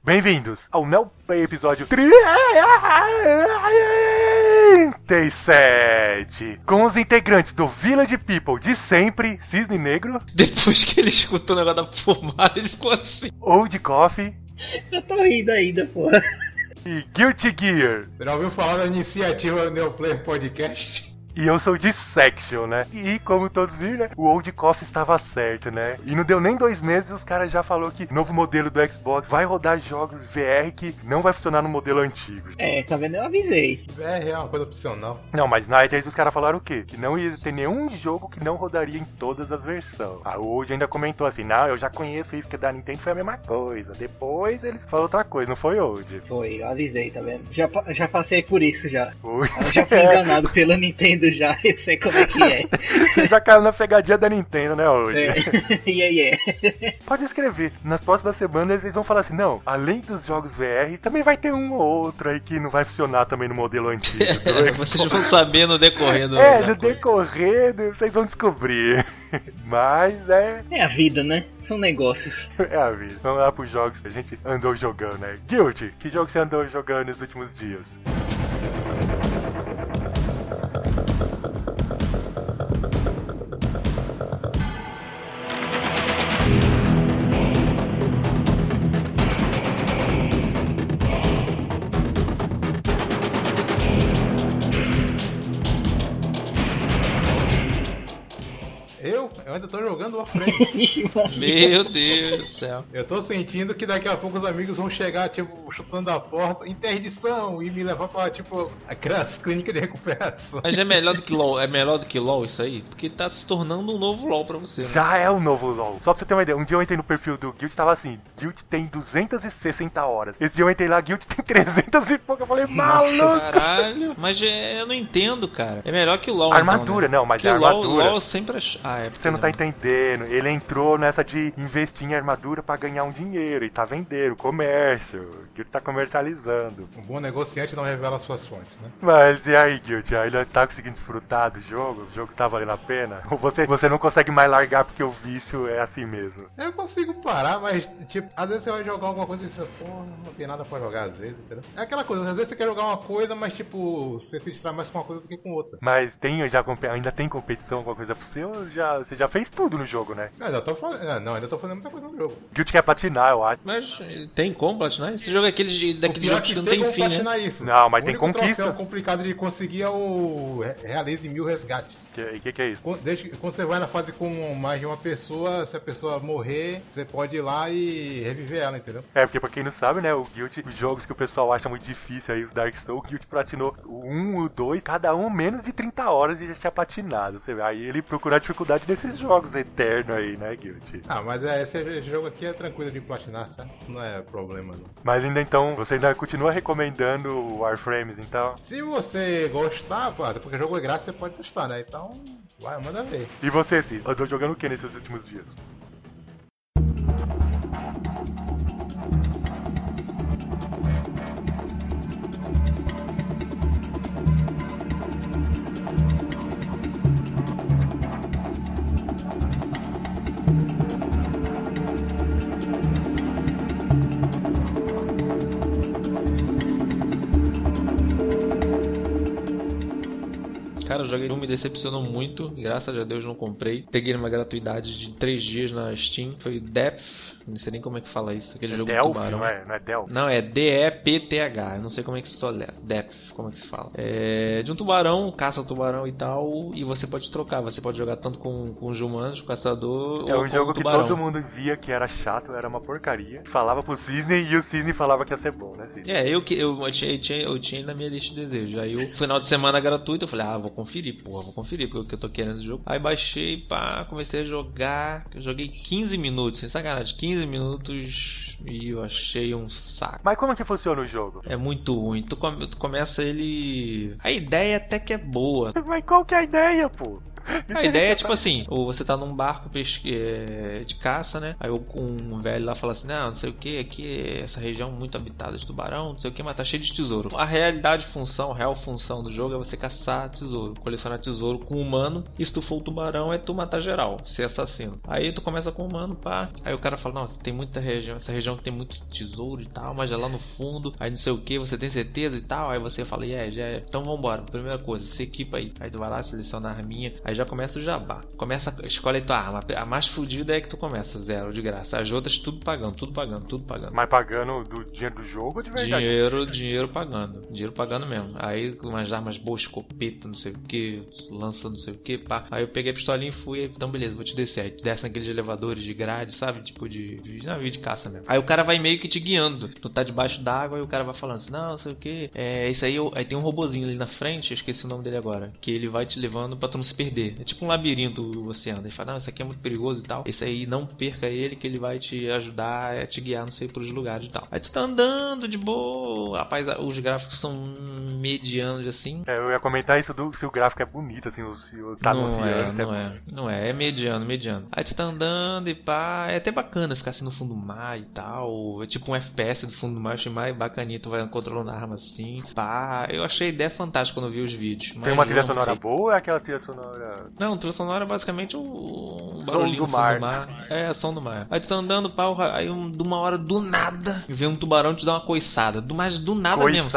Bem-vindos ao Neoplay episódio 37, com os integrantes do Village People de sempre, Cisne Negro. Depois que ele escutou o negócio da fumada, ele ficou assim. Old Coffee. Eu tô rindo ainda, porra. E Guilty Gear. Já ouviu falar da iniciativa Neoplay Podcast? E eu sou o Dissection, né? E como todos viram, né? O Old Coffee estava certo, né? E não deu nem 2 meses, os caras já falaram que o novo modelo do Xbox vai rodar jogos VR que não vai funcionar no modelo antigo. É, tá vendo? Eu avisei. VR é uma coisa opcional. Não, mas na E3 os caras falaram o quê? Que não ia ter nenhum jogo que não rodaria em todas as versões. A Old ainda comentou assim, não, eu já conheço isso, que da Nintendo foi a mesma coisa. Depois eles falaram outra coisa, não foi Old? Foi, eu avisei, tá vendo? Já passei por isso já. Foi. Eu já fui enganado pela Nintendo já, eu sei como é que é. Você já caiu na pegadinha da Nintendo, né, Old? Yeah. Pode escrever. Nas próximas semanas eles vão falar assim, não, além dos jogos VR, também vai ter um ou outro aí que não vai funcionar também no modelo antigo. Vocês vão saber no decorrer do... no decorrer, vocês vão descobrir. Mas é a vida, né? São negócios. É a vida. Vamos lá pros jogos que a gente andou jogando, né? Guilty, que jogo você andou jogando nos últimos dias? Eu ainda tô jogando Warframe. Meu Deus do céu. Eu tô sentindo que daqui a pouco os amigos vão chegar, tipo, chutando a porta, interdição, e me levar pra, tipo, aquelas clínicas de recuperação. Mas é melhor do que LoL? É melhor do que LoL isso aí? Porque tá se tornando um novo LoL pra você, né? Já é o novo LoL. Só pra você ter uma ideia, um dia eu entrei no perfil do Guild e tava assim, Guild tem 260 horas. Esse dia eu entrei lá, Guild tem 300 e pouco. Eu falei, maluco! Caralho. Mas eu não entendo, cara. É melhor que o LoL, Armadura, então, né? não, mas porque a armadura... LoL eu sempre acho... Você não tá entendendo. Ele entrou nessa de investir em armadura pra ganhar um dinheiro. E tá vendendo, comércio. O Guild tá comercializando. Um bom negociante não revela suas fontes, né? Mas e aí, Guild? Ainda tá conseguindo desfrutar do jogo? O jogo tá valendo a pena? Ou você não consegue mais largar porque o vício é assim mesmo? Eu consigo parar, mas, tipo, às vezes você vai jogar alguma coisa e você, pô, não tem nada pra jogar às vezes, entendeu? É aquela coisa, às vezes você quer jogar uma coisa, mas, tipo, você se distrai mais com uma coisa do que com outra. Mas ainda tem competição, alguma coisa pra você? Ou você já fez tudo no jogo, né? Ainda tô fazendo muita coisa no jogo. Guild quer platinar, eu acho. Mas tem como platinar? Esse jogo é daquele jogo que não tem fim, né? Isso. Não, mas o tem único conquista. troféu complicado de conseguir é o realize 1000 resgates. Que é isso? Quando você vai na fase com mais de uma pessoa, se a pessoa morrer, você pode ir lá e reviver ela, entendeu? É, porque pra quem não sabe, né, o Guild, os jogos que o pessoal acha muito difícil aí, os Dark Souls, o Guild platinou o 1 e o 2, cada um menos de 30 horas e já tinha platinado, você vê. Aí ele procura a dificuldade desses jogos eternos aí, né, Guild? Ah, mas esse jogo aqui é tranquilo de platinar, sabe? Não é problema, não. Mas ainda então, você ainda continua recomendando o Warframes, então? Se você gostar, pô, porque o jogo é grátis, você pode testar, né? Então, vai, manda ver. E você, Cis? Andou jogando o que nesses últimos dias? Cara, o jogo me decepcionou muito. Graças a Deus não comprei. Peguei numa gratuidade de 3 dias na Steam. Foi Depth. Não sei nem como é que fala isso. Aquele jogo Delphi, do tubarão. não é Delphi? Não, é D-E-P-T-H. Eu não sei como é que se fala. Depth, como é que se fala. É de um tubarão, caça o tubarão e tal. E você pode trocar. Você pode jogar tanto com os humanos, com o caçador, É ou um com jogo o que tubarão. todo mundo via que era chato, era uma porcaria. Falava pro Cisne e o Cisne falava que ia ser bom, né, Cisne? É, eu tinha na minha lista de desejos. Aí o final de semana gratuito, eu falei, vou conferir, porque eu tô querendo esse jogo. Aí baixei, comecei a jogar. Eu joguei 15 minutos, sem sacanagem, 15 minutos e eu achei um saco. Mas como é que funciona o jogo? É muito ruim. Tu começa ele. A ideia até que é boa. Mas qual que é a ideia, pô? A ideia é tipo assim, ou você tá num barco de caça, né? Aí um velho lá fala assim, não sei o que, aqui essa região muito habitada de tubarão, não sei o que, mas tá cheio de tesouro. A real função do jogo é você caçar tesouro, colecionar tesouro com humano, e se tu for o tubarão é tu matar geral, ser assassino. Aí tu começa com o humano, pá. Aí o cara fala, nossa, tem muita região, essa região tem muito tesouro e tal, mas é lá no fundo, aí não sei o que, você tem certeza e tal. Aí você fala, já é. Então vambora, primeira coisa, se equipa aí. Aí tu vai lá, seleciona a arminha, aí já começa o jabá. Escolhe tua arma. A mais fodida é que tu começa, 0 de graça. As outras tudo pagando. Mas pagando do dinheiro do jogo ou de verdade? Dinheiro pagando. Dinheiro pagando mesmo. Aí com umas armas boas, escopeta, não sei o que, lança não sei o que, pá. Aí eu peguei a pistolinha e fui, então beleza, vou te descer. Aí tu desce naqueles elevadores de grade, sabe? Tipo de navio de caça mesmo. Aí o cara vai meio que te guiando. Tu tá debaixo d'água e o cara vai falando assim, não sei o que. Isso aí, aí tem um robozinho ali na frente, eu esqueci o nome dele agora, que ele vai te levando pra tu não se perder. É tipo um labirinto você anda. Ele fala, não, isso aqui é muito perigoso e tal. Esse aí não perca ele, que ele vai te ajudar a te guiar, não sei, pros lugares e tal. Aí tu tá andando de boa. Rapaz, os gráficos são medianos assim. Eu ia comentar isso se o gráfico é bonito, assim, se tá Não é mediano. Aí tu tá andando e pá, é até bacana ficar assim no fundo do mar e tal. É tipo um FPS do fundo do mar, achei mais bacaninha, tu vai controlando a arma assim, pá. Eu achei a ideia fantástica quando eu vi os vídeos. Tem uma trilha sonora boa ou é aquela trilha sonora... Não, trilha sonora é basicamente um som barulhinho do mar. É, som do mar. Aí tu tá andando, pá, aí de uma hora do nada, vem um tubarão te dar uma coiçada. Mas do nada mesmo.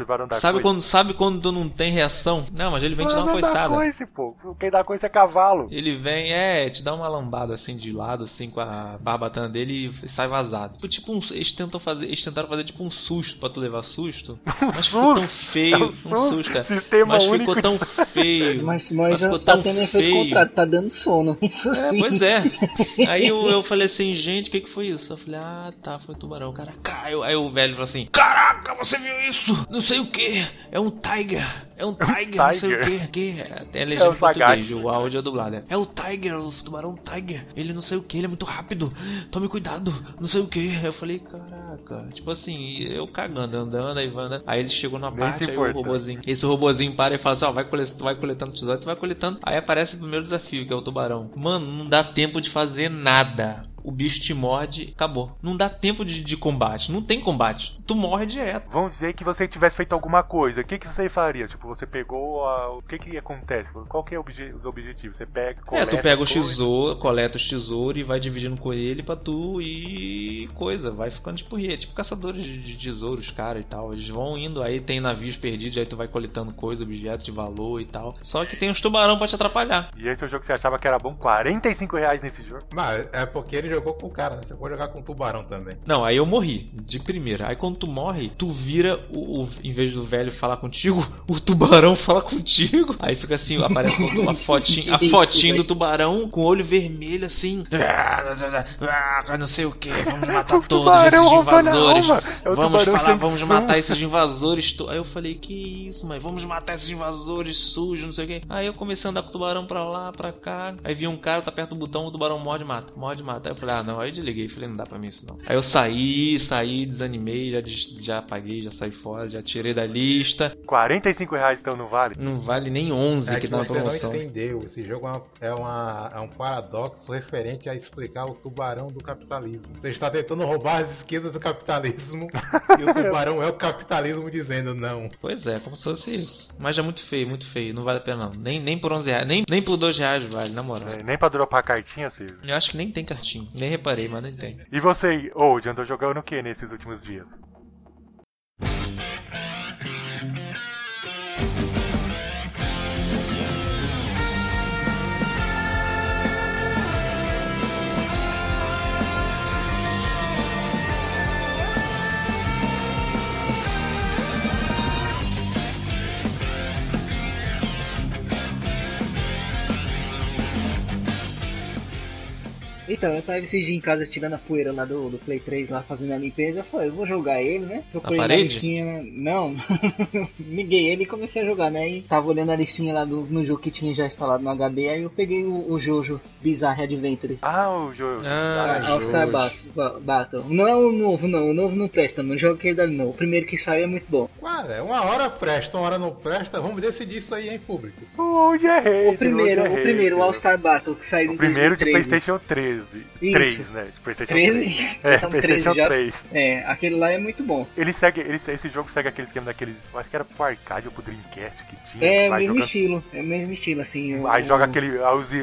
Sabe quando tu não tem reação? Não, mas ele vem te dar uma coiçada. Quem dá coice é cavalo. Ele vem, te dá uma lambada assim de lado, assim, com a barbatana dele e sai vazado. Eles tentaram fazer tipo um susto pra tu levar susto. Mas ficou tão feio, um susto, cara. Mas ficou tão feio. Mas tá tendo efeito contrário, tá dando sono. Isso sim. Pois é. Aí eu falei assim, gente, o que foi isso? Eu falei, foi tubarão. O cara caiu. Aí o velho falou assim, caraca, você viu isso? Não sei o que. É um tiger, não sei o que. Tem a legenda em português, o áudio é dublado. É o tiger, o tubarão tiger. Ele não sei o que, ele é muito rápido. Tome cuidado, não sei o que. Eu falei, caraca. Tipo assim, eu cagando, andando, aí vai. Aí ele chegou na parte, aí o robozinho. Esse robozinho para e fala assim, vai coletando tesouro, tu vai coletando. Aí aparece o primeiro desafio, que é o tubarão. Mano, não dá tempo de fazer nada. O bicho te morde, acabou. Não dá tempo de combate. Não tem combate. Tu morre direto. Vamos dizer que você tivesse feito alguma coisa. O que você faria? Tipo, você pegou o que acontece? Qual que é os objetivos? Você pega, coleta... tu pega o tesouro, coleta os tesouros e vai dividindo com ele pra tu ir coisa. Vai ficando tipo caçadores de tesouros, cara, e tal. Eles vão indo, aí tem navios perdidos, aí tu vai coletando coisa, objetos de valor e tal. Só que tem uns tubarão pra te atrapalhar. E esse é o jogo que você achava que era bom? R$45 nesse jogo? Mas é porque ele jogou com o cara, né? Você pode jogar com o tubarão também. Não, aí eu morri, de primeira. Aí quando tu morre, tu vira em vez do velho falar contigo, o tubarão fala contigo. Aí fica assim, aparece a fotinha do tubarão com o olho vermelho assim. Não sei o que, vamos matar todos esses invasores. Vamos matar esses invasores. Aí eu falei, que isso, mas vamos matar esses invasores sujos, não sei o que. Aí eu comecei a andar com o tubarão pra lá, pra cá. Aí vi um cara, tá perto do botão, o tubarão morde e mata. Aí eu falei, não, aí eu desliguei, falei, não dá pra mim isso não. Aí eu saí, desanimei, já apaguei, já saí fora, já tirei da lista. R$45 então não vale? Não vale nem 11 que tá na promoção. Você não entendeu, esse jogo é um paradoxo referente a explicar o tubarão do capitalismo. Você está tentando roubar as esquerdas do capitalismo e o tubarão é o capitalismo dizendo não. Pois é, como se fosse isso. Mas é muito feio, não vale a pena não. Nem por R$11, nem por R$2 vale, na moral. Nem pra dropar a cartinha, Ciro? Eu acho que nem tem cartinha. Nem reparei, mas nem tem. E você, Old, andou jogando o que nesses últimos dias? Então, eu tava esse dia em casa tirando a poeira lá do Play 3, lá fazendo a limpeza. Eu falei, eu vou jogar ele, né? Procurei na listinha. Não, liguei ele e comecei a jogar, né? E tava olhando a listinha lá no jogo que tinha já instalado no HD. Aí eu peguei o Jojo Bizarre Adventure. O Jojo. All Star Battle. Não é o novo, não. O novo não presta, não. O jogo que ele dá não. O primeiro que saiu é muito bom. Ah, uma hora presta, uma hora não presta. Vamos decidir isso aí em público. Hoje é rei. O primeiro, o All-Star Battle, que saiu em 2013. O primeiro de PlayStation 13. Isso. 3, né? De PlayStation 13? É, Então, PlayStation 13 já. 3. É, aquele lá é muito bom. Esse jogo segue aquele esquema daqueles. Eu acho que era pro arcade ou pro Dreamcast que tinha. É o vai mesmo jogando- estilo, é o mesmo estilo, assim. Aí joga aquele.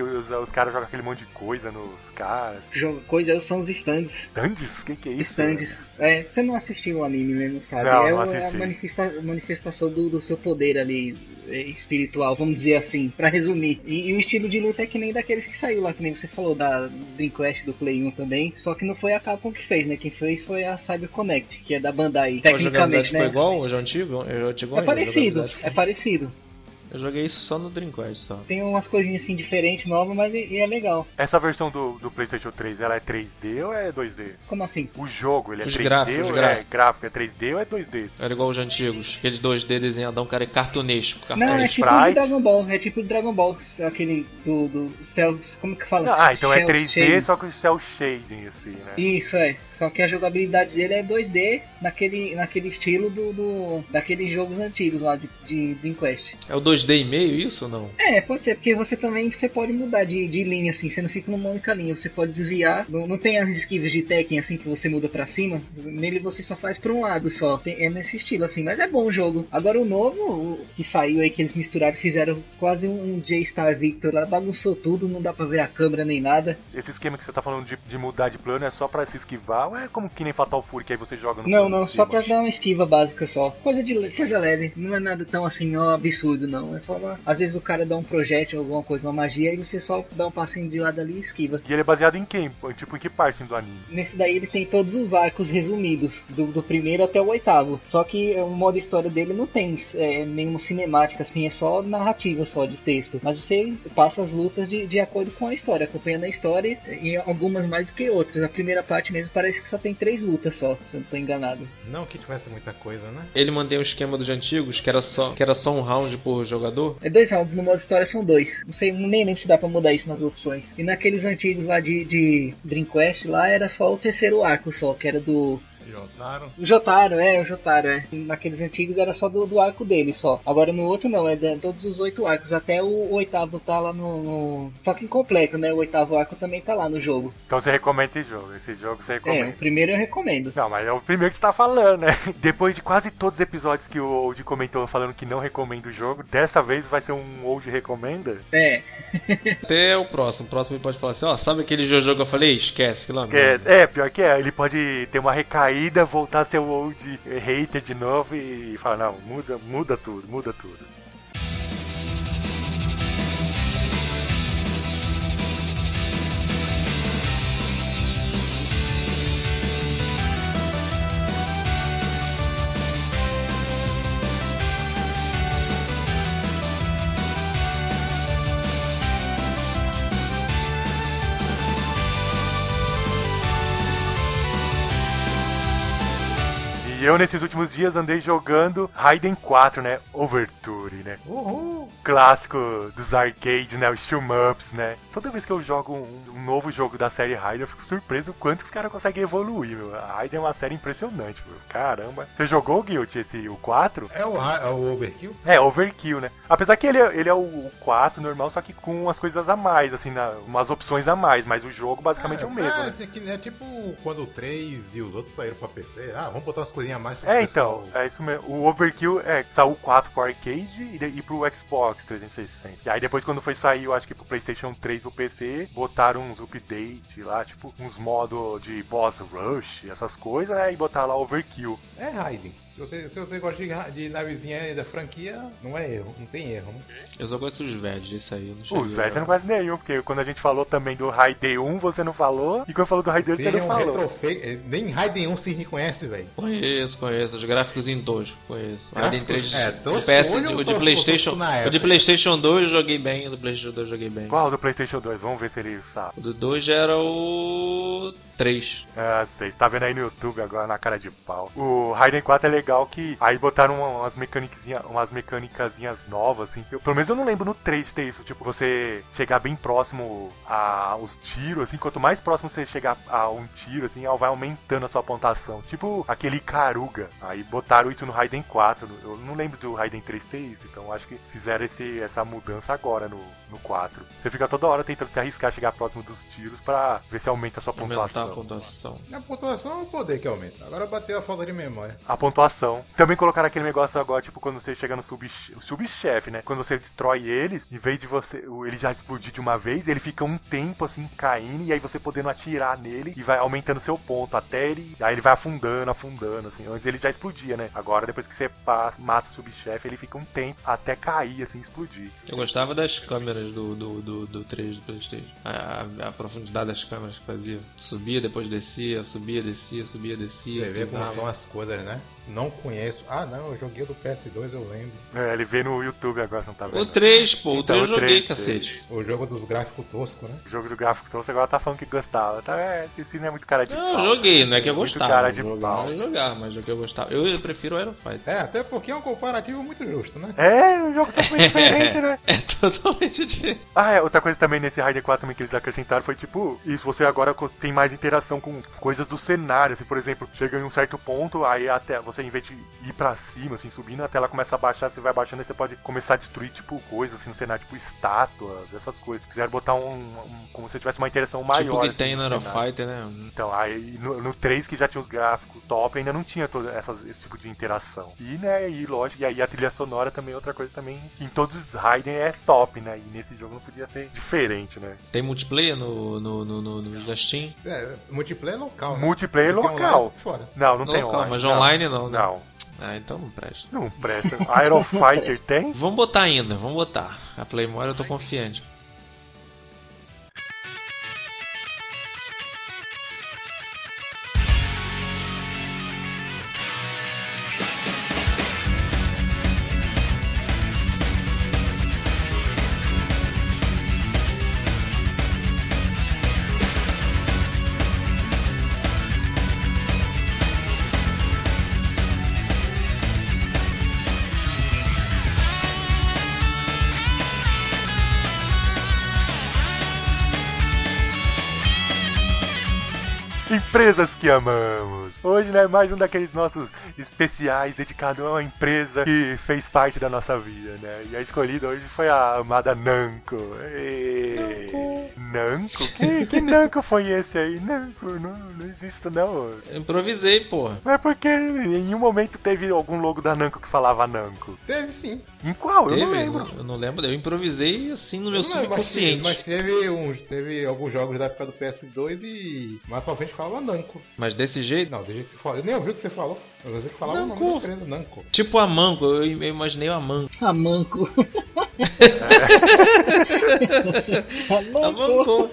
Os caras jogam aquele monte de coisa nos caras. Coisa são os stands. Stands? Que é isso? Stands. É, você não assistiu o anime, né? Não sabe. Não, é não a assisti. manifestação do seu poder ali, espiritual, vamos dizer assim, pra resumir. E o estilo de luta é que nem daqueles que saiu lá, que nem você falou, da Dreamcast do Play 1 também. Só que não foi a Capcom que fez, né? Quem fez foi a CyberConnect, que é da Bandai. A jogabilidade Tecnicamente, né? foi igual hoje antigo? É parecido, é parecido. Eu joguei isso só no Dreamcast, só. Tem umas coisinhas assim diferentes, novas, mas é legal. Essa versão do PlayStation 3, ela é 3D ou é 2D? Como assim? O jogo, ele é Os 3D gráficos, ou gráficos. é gráfico? É 3D ou é 2D? Era igual os antigos, aqueles 2D desenhadão, cara, é cartunesco. Não, é cartunesco. tipo Sprite. de Dragon Ball, é tipo de Dragon Ball, aquele do céu, como que fala? Ah, então é Cell 3D, shading. só que o cel shading, assim, né? Isso, é. Só que a jogabilidade dele é 2D naquele estilo daqueles jogos antigos lá de Dreamcast. É o 2D e meio isso ou não? É, pode ser, porque você pode mudar de linha, assim, você não fica numa única linha, você pode desviar. Não tem as esquivas de Tekken, assim, que você muda pra cima. Nele você só faz pra um lado só. É nesse estilo, assim, mas é bom o jogo. Agora o novo, o que saiu aí, que eles misturaram, fizeram quase um J-Star Victor lá, bagunçou tudo, não dá pra ver a câmera nem nada. Esse esquema que você tá falando de mudar de plano é só pra se esquivar ou é como que nem Fatal Fury, que aí você joga no plano Não, de só cima? pra dar uma esquiva básica só. Coisa leve, não é nada tão assim, ó, absurdo não. É só às vezes o cara dá um projétil, alguma coisa, uma magia, e você só dá um passinho de lado ali e esquiva. E ele é baseado em quem? Tipo, em que parte do anime? Nesse daí ele tem todos os arcos resumidos, do primeiro até o oitavo. Só que o modo história dele não tem nenhuma cinemática, assim, é só narrativa só de texto. Mas você passa as lutas de acordo com a história, acompanhando a história, e algumas mais do que outras. A primeira parte mesmo parece que só tem 3 lutas só, se eu não tô enganado. Não que tivesse muita coisa, né? Ele mantém o esquema dos antigos, que era só um round por jogador. É 2 rounds, no modo história são 2. Não sei, nem lembro se dá pra mudar isso nas opções. E naqueles antigos lá de Dreamcast, lá era só o terceiro arco só, que era do... Jotaro. O Jotaro, é. Naqueles antigos era só do arco dele só. Agora no outro não, é de todos os 8 arcos. Até o oitavo tá lá no... Só que incompleto, né? O oitavo arco também tá lá no jogo. Então você recomenda esse jogo? Esse jogo você É, recomenda? o primeiro eu recomendo. Não, mas é o primeiro que você tá falando, né? Depois de quase todos os episódios que o Old comentou falando que não recomenda o jogo, dessa vez vai ser um Old recomenda? É. Até o próximo. O próximo ele pode falar assim, ó, sabe aquele Jojo que eu falei? Esquece, que lá não. Pior que é. Ele pode ter uma recaída, voltar a ser o Old hater de novo e falar, não, muda tudo. E eu, nesses últimos dias, andei jogando Raiden 4, né? Overture, né? Uhul! Clássico dos arcades, né? Os shoot-ups, né? Toda vez que eu jogo um novo jogo da série Raiden, eu fico surpreso o quanto que os caras conseguem evoluir, meu. A Raiden é uma série impressionante, meu. Caramba. Você jogou o Guilty, o 4? É o Overkill? É, Overkill, né? Apesar que ele é o 4 normal, só que com umas coisas a mais, assim, umas opções a mais. Mas o jogo basicamente é o mesmo, né? É tipo quando o 3 e os outros saíram pra PC. Ah, vamos botar umas coisinhas a mais pra Então, é isso mesmo. O Overkill saiu o 4 pro arcade e pro Xbox 360. E aí depois quando foi sair, eu acho que pro PlayStation 3 e pro PC, botaram uns updates lá, tipo uns modos de boss rush, essas coisas, né? E botaram lá Overkill. É Raiden. Se você gosta de navezinha da franquia, não é erro, não tem erro, né? Eu só gosto dos velhos, isso aí. Eu não cheguei Os velhos você a- não conhece nenhum, porque quando a gente falou também do Raiden 1, você não falou, e quando falou do Raiden 2, você Seja não um falou. retrofake, nem Raiden 1 se reconhece, velho. Conheço. Os gráficos em dojo, conheço. Raiden 3 tosco de PS, hoje ou o de tosco PlayStation. na O de época? PlayStation 2 eu joguei bem, o do PlayStation 2 eu joguei bem. Qual do PlayStation 2? Vamos ver se ele sabe. O do 2 era o 3. Ah, sei, você tá vendo aí no YouTube agora na cara de pau. O Raiden 4 legal que aí botaram umas mecânicazinhas novas, assim. Pelo menos eu não lembro no 3 ter isso. Tipo, você chegar bem próximo aos tiros, assim. Quanto mais próximo você chegar a um tiro, assim, ela vai aumentando a sua pontuação. Tipo aquele Karuga. Aí botaram isso no Raiden 4. Eu não lembro do Raiden 3 ter isso. Então acho que fizeram essa mudança agora no 4. Você fica toda hora tentando se arriscar, chegar próximo dos tiros pra ver se aumenta a sua pontuação. Aumentar a pontuação. A pontuação é o poder que aumenta. Agora bateu a falta de memória. A pontuação. Também colocaram aquele negócio agora, tipo, quando você chega no subchefe, né? Quando você destrói eles, em vez de ele já explodir de uma vez, ele fica um tempo, assim, caindo, e aí você podendo atirar nele e vai aumentando seu ponto até ele... Aí ele vai afundando, assim. Antes ele já explodia, né? Agora, depois que você mata o subchefe, ele fica um tempo até cair, assim, explodir. Eu gostava das câmeras do 3 do PlayStation. A profundidade das câmeras que fazia. Subia, depois descia, subia, descia, subia, descia. Você vê como são as coisas, né? Não conheço. Ah, não, eu joguei do PS2, eu lembro. Ele vê no YouTube agora, você não tá vendo? O 3, pô, o Então, 3 eu joguei, 3, cacete. O jogo dos gráficos toscos, né? O jogo do gráfico trouxe, agora tá falando que gostava. Tá, esse não é muito cara de Não, pau. eu joguei, não é que eu Muito gostava. cara de Jogar, pau. eu jogava, mas o que eu gostava. Eu prefiro o Aero Fighter. É, até porque é um comparativo muito justo, né? O jogo tá muito diferente, né? É totalmente diferente. Outra coisa também nesse Raiden 4 também que eles acrescentaram foi tipo, isso, você agora tem mais interação com coisas do cenário, assim, por exemplo, chega em um certo ponto, aí até você, em vez de ir pra cima, assim, subindo, a tela começa a baixar, você vai baixando, aí você pode começar a destruir, tipo, coisas, assim, no cenário, tipo, estátuas, essas coisas. Quiseram botar como se tivesse uma interação maior. Tipo o que assim, tem no Aero cenário. Fighter, né? Então, aí no 3 que já tinha os gráficos top, ainda não tinha todo esse tipo de interação. E, né, e lógico, e aí a trilha sonora também é outra coisa também, que em todos os Raiden é top, né? E nesse jogo não podia ser diferente, né? Tem multiplayer no da Steam? Multiplayer local, né? Multiplayer Porque local. online, fora. Não tem Local, online. mas online não, né? Não, Ah, então não presta. não presta. Aero Fighter tem? Vamos botar ainda, vamos botar. A Playmore eu tô confiante. Empresas que amamos. Hoje, né, mais um daqueles nossos especiais dedicado a uma empresa que fez parte da nossa vida, né? E a escolhida hoje foi a amada Namco. Namco? Que Namco foi esse aí? Namco, não existe não. Eu improvisei, porra. Mas porque em um momento teve algum logo da Namco que falava Namco? Teve sim. Em qual? Teve? Eu não lembro. Eu não lembro. Eu improvisei assim no meu Não, mas subconsciente. teve alguns jogos da época do PS2 e mais pra frente falava Namco. Mas desse jeito? Não, do jeito que você falou. Eu nem ouvi o que você falou. Eu sei que falava Namco. o nome da empresa, Namco. Tipo a Manco, eu imaginei a Manco. A Manco. A Manco,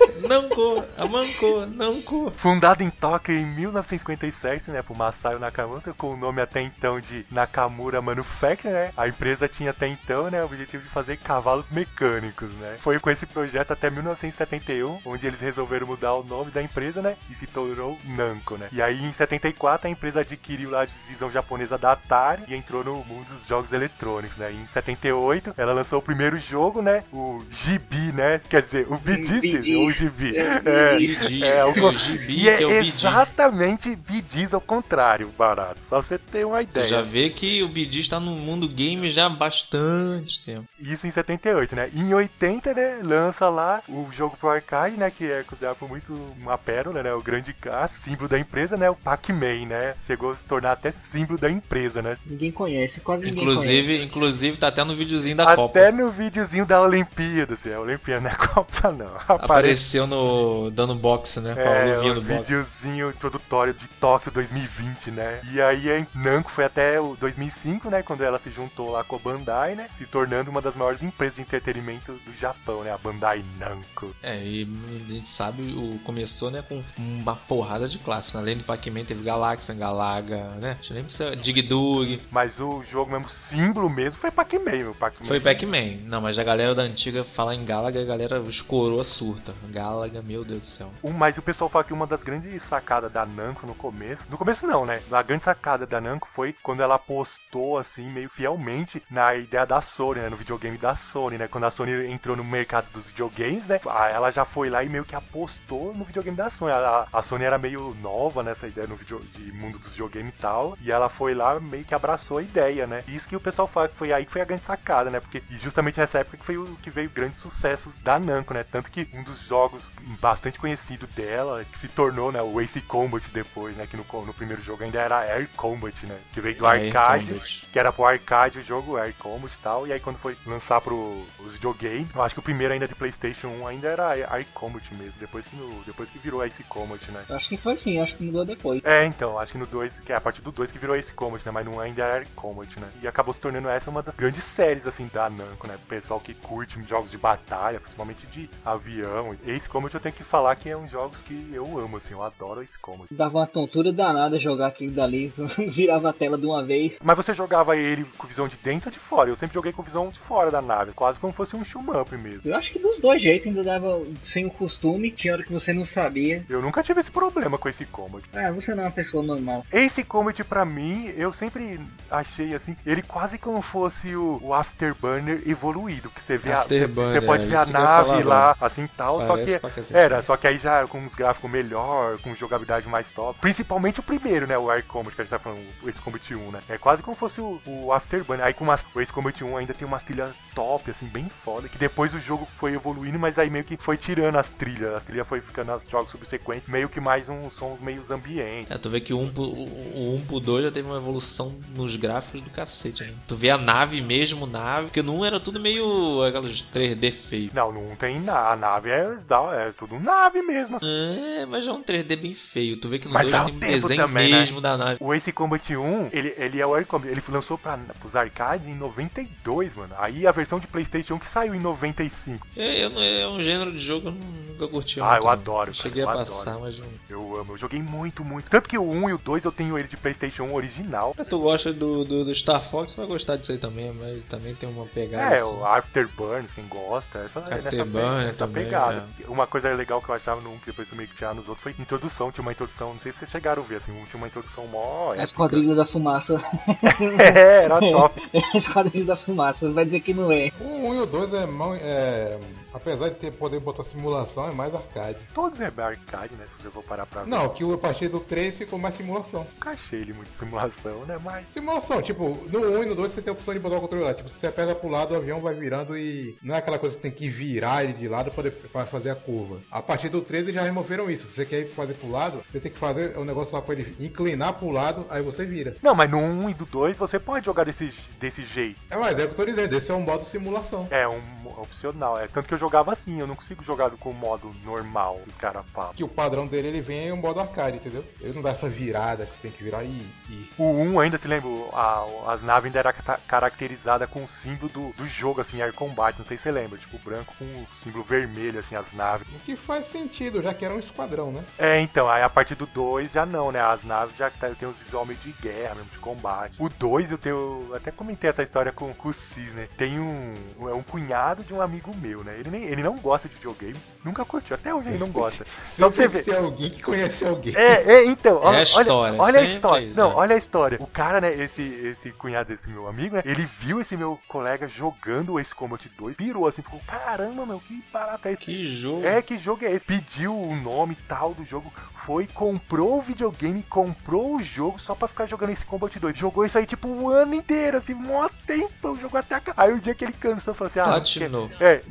Namco. Fundado em Tóquio em 1957, né, por Masayo Nakamoto, com o nome até então de Nakamura Manufacturing, né? A empresa tinha até então, né, o objetivo de fazer cavalos mecânicos, né? Foi com esse projeto até 1971, onde eles resolveram mudar o nome da empresa, né, e se tornou Namco, né? E aí em 74 a empresa adquiriu lá a divisão japonesa da Atari e entrou no mundo dos jogos eletrônicos, né? E em 78 ela lançou o primeiro jogo, né, o GB, né? Quer dizer, o BD, ou o GB. O gibi, E é que é o BD. exatamente BDs ao contrário, barato. Só você ter uma Você ideia. já vê que o BD está no mundo game já há bastante tempo. Isso em 78, né? E em 80, né, lança lá o jogo pro arcade, né, que é considerado por muito uma pérola, né, o grande caso, símbolo da empresa, né, o Pac-Man, né? Chegou a se tornar até símbolo da empresa, né? Ninguém conhece, quase ninguém conhece. Inclusive tá até no videozinho da Copa. Até no videozinho da Olimpíada, assim, a Olimpíada não é Copa não. Apareceu no dando boxe, né? Com a luvinha o do boxe. videozinho introdutório de Tóquio 2020, né? E aí a Namco foi até o 2005, né? Quando ela se juntou lá com a Bandai, né? Se tornando uma das maiores empresas de entretenimento do Japão, né? A Bandai Namco. E a gente sabe, começou, né, com uma porrada de clássicos. Além do Pac-Man, teve Galaxian, Galaga, né? Deixa eu nem precisar. Dig Dug. Mas o jogo mesmo, símbolo mesmo, foi Pac-Man. Pac-Man, meu. Pac-Man. Foi Pac-Man. Não, mas a galera da antiga falar em Galaga, a galera escorou a surta. Galaga, meu Deus do céu. Mas o pessoal fala que uma das grandes sacadas da Namco no começo... No começo não, né? A grande sacada da Namco foi quando ela apostou, assim, meio fielmente na ideia da Sony, né? No videogame da Sony, né? Quando a Sony entrou no mercado dos videogames, né? Ela já foi lá e meio que apostou no videogame da Sony. A Sony era meio nova nessa ideia no de mundo dos videogames e tal. E ela foi lá meio que abraçou a ideia, né? Isso que o pessoal fala que foi aí que foi a grande sacada, né? Porque justamente nessa época que foi o que veio grandes sucessos da Namco, né? Tanto que um dos jogos bastante conhecido dela, que se tornou, né, o Ace Combat depois, né? Que no primeiro jogo ainda era Air Combat, né? Que veio do arcade, que era pro arcade o jogo Air Combat e tal. E aí quando foi lançar os videogames, eu acho que o primeiro ainda de PlayStation 1 ainda era Air Combat mesmo. Depois que virou Ace Combat, né? Acho que foi sim, acho que mudou depois. Então, acho que no 2, que é a partir do 2 que virou Ace Combat, né? Mas não ainda era Air Combat, né? E acabou se tornando essa uma das grandes séries, assim, da Namco, né? O pessoal que curte jogos de batalha, principalmente de avião. Ace Combat eu tenho que falar que é um jogo que eu amo, assim, eu adoro Ace Combat. Dava uma tontura danada jogar aquilo dali, virava a tela de uma vez. Mas você jogava ele com visão de dentro ou de fora? Eu sempre joguei com visão de fora da nave, quase como fosse um shoot-up mesmo. Eu acho que dos dois jeitos ainda dava sem o costume, tinha hora que você não sabia. Eu nunca tive esse problema com Ace Combat. Você não é uma pessoa normal. Ace Combat pra mim, eu sempre achei assim, ele quase como fosse o Afterburner evoluído, que você vê você pode ver a nave lá, assim tal, só que aí já com uns gráficos melhor, com jogabilidade mais top. Principalmente o primeiro, né, o Air Combat, que a gente tá falando, o Ace Combat 1, né? É quase como fosse o Afterburner. Aí com o Ace Combat 1 ainda tem umas trilhas top, assim, bem foda, que depois o jogo foi evoluindo, mas aí meio que foi tirando as trilhas. A trilha foi ficando nos jogos subsequentes, meio que mais uns sons meio ambientes. Tu vê que o 1 pro 2 já teve uma evolução nos gráficos do cacete, né? Tu vê a nave mesmo, porque no 1 era tudo meio aquelas 3D feio. Não tem a nave, é tudo nave mesmo. Mas é um 3D bem feio. Tu vê que no mas 2 tem um desenho também, mesmo, né? Da nave. O Ace Combat 1, ele é o Air Combat, ele lançou pros arcades em 92, mano. Aí a versão de PlayStation 1 que saiu em 95. É um gênero de jogo que eu nunca curti. Eu adoro. Cheguei a passar, mas não... Eu amo, eu joguei muito. Tanto que o 1 e o 2 eu tenho ele de PlayStation 1 original. Se tu gosta do Star Fox, vai gostar disso aí também, mas também tem uma pegada assim. O Afterburn, quem gosta, essa também, pegada. Uma coisa legal que eu achava no 1, que depois eu meio que tinha nos outros, foi introdução. Tinha uma introdução, não sei se vocês chegaram a ver, assim, tinha uma introdução mó... A Esquadrilha da Fumaça. Era top. A Esquadrilha da Fumaça, vai dizer que não é. O 1 e o 2 apesar de poder botar simulação, é mais arcade. Todos é arcade, né? Se eu vou parar pra ver. Não, que a partir do 3 ficou mais simulação. Nunca achei ele muito simulação, né? Mas... Simulação, tipo, no 1 e no 2 você tem a opção de botar o controle lá. Tipo, se você aperta pro lado, o avião vai virando e... Não é aquela coisa que você tem que virar ele de lado pra fazer a curva. A partir do 3 eles já removeram isso. Se você quer fazer pro lado, você tem que fazer o negócio lá pra ele inclinar pro lado, aí você vira. Não, mas no 1 e do 2 você pode jogar desse jeito. Mas é o que eu tô dizendo, esse é um modo simulação. É um opcional, tanto que eu jogava assim, eu não consigo jogar com o modo normal, os caras falam. Que o padrão dele, ele vem em um modo arcade, entendeu? Ele não dá essa virada que você tem que virar e... O 1 ainda, se lembra, a nave ainda era caracterizada com o símbolo do jogo, assim, Air Combat, não sei se você lembra, tipo, branco com o símbolo vermelho, assim, as naves. O que faz sentido, já que era um esquadrão, né? Então, aí a partir do 2 já não, né, as naves já tem os visual meio de guerra mesmo, de combate. O 2 eu até comentei essa história com o Cis, né, tem um cunhado de um amigo meu, né, ele não gosta de videogame, nunca curtiu, até hoje ele não gosta. Só pra você ver. Tem alguém que conhece alguém. Então, olha a história. Não, olha a história. O cara, né, esse cunhado desse meu amigo, né, ele viu esse meu colega jogando o Ace Combat 2, pirou assim, ficou, caramba, meu, que barato é esse? Que jogo? Que jogo é esse? Pediu o nome tal do jogo, foi, comprou o videogame, comprou o jogo só pra ficar jogando esse Combat 2. Jogou isso aí, tipo, o ano inteiro, assim, mó tempo, jogou até aí o dia que ele cansou, falou assim, platinou.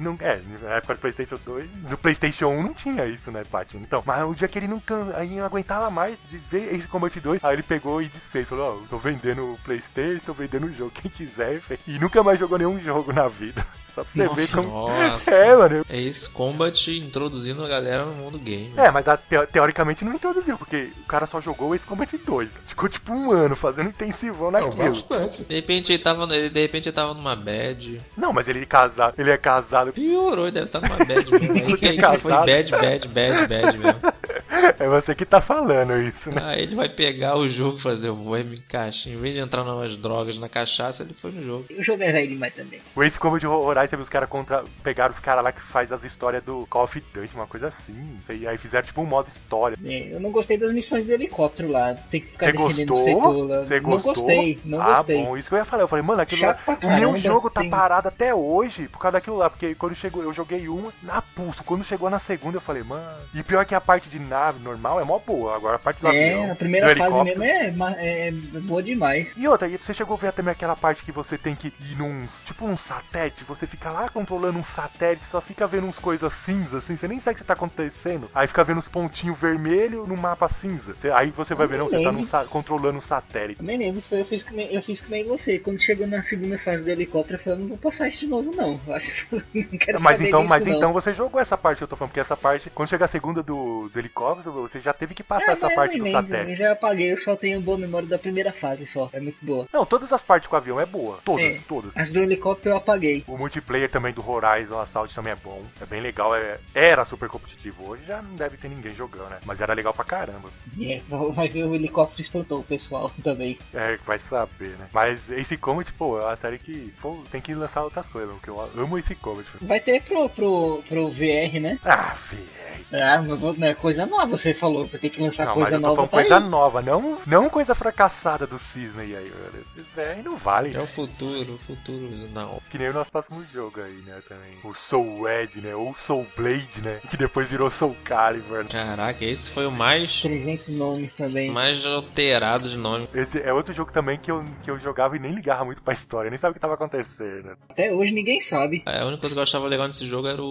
Na época do PlayStation 2, no PlayStation 1 não tinha isso, né, Patinho? Então, mas o dia que ele não aguentava mais de ver esse Combat 2, aí ele pegou e desfez, falou, tô vendendo o PlayStation, tô vendendo o jogo, quem quiser, e nunca mais jogou nenhum jogo na vida. Só pra você ver como... Nossa. Mano. É esse Combat introduzindo a galera no mundo game. Mas teoricamente não introduziu, porque o cara só jogou esse Combat 2. Ficou tipo um ano fazendo intensivão naquilo. Bastante. De repente ele tava numa bad. Não, mas ele é casado. Piorou, ele deve estar numa bad mesmo. Aí Porque que foi bad mesmo. É você que tá falando isso, né? Aí ele vai pegar o jogo e fazer, eu vou me encaixar. Em vez de entrar nas drogas, na cachaça, ele foi no jogo. O jogo é velho demais também. O Ace Combat Horizon, você viu os caras pegaram os caras lá que faz as histórias do Call of Duty, uma coisa assim. Não sei, aí fizeram tipo um modo história. Eu não gostei das missões do helicóptero lá. Tem que ficar Você defendendo gostou? o setor lá. Você gostou? Não Ah, gostei. bom, isso que eu ia falar. Eu falei, mano, aquilo lá, Chato pra o meu caramba, jogo tá tem- parado até hoje por causa daquilo lá. Porque quando chegou, eu joguei uma na pulso. Quando chegou na segunda, eu falei, mano. E pior que a parte de nave normal é mó boa. Agora a parte do avião. A primeira do fase helicóptero. mesmo é boa demais. E outra, e você chegou a ver também aquela parte que você tem que ir tipo num satélite, você fica lá controlando um satélite, só fica vendo uns coisas cinza, assim, você nem sabe o que tá acontecendo. Aí fica vendo uns pontinhos vermelhos no mapa cinza. Aí você vai ver, não, você tá controlando um satélite. Eu nem lembro, eu fiz que nem você. Quando chegou na segunda fase do helicóptero, eu falei, não vou passar isso de novo não. Eu acho que eu não quero Mas saber então, disso, mas não. então você jogou essa parte que eu tô falando, porque essa parte, quando chegar a segunda do helicóptero, você já teve que passar essa mas parte eu do nem lembro, satélite. eu já apaguei, eu só tenho boa memória da primeira fase só. É muito boa. Não, todas as partes com o avião é boa. Todas, É. todas. As do helicóptero eu apaguei. O multiplayer também do Horizon Assault também é bom. É bem legal. Era super competitivo. Hoje já não deve ter ninguém jogando, né? Mas era legal pra caramba. Vai ver, o helicóptero espantou o pessoal também. É, vai saber, né? Mas Ace Combat, pô, é uma série que tem que lançar outras coisas, porque eu amo Ace Combat. Vai ter pro VR, né? Ah, VR. Ah, mas não é coisa nova, você falou. Vai ter que lançar Não, mas coisa eu tô nova. falando Tá coisa aí. nova, não coisa fracassada do Cisne aí, velho. Esse VR não vale. É o futuro não. Que nem o nosso próximo jogo aí, né, também. O Soul Edge, né? Ou Soul Blade, né? Que depois virou Soul Calibur. Caraca, esse foi o mais 300 nomes também. alterado de nome. Esse é outro jogo também que eu jogava e nem ligava muito pra história, nem sabia o que tava acontecendo. Até hoje ninguém sabe. A única coisa que eu achava legal nesse jogo era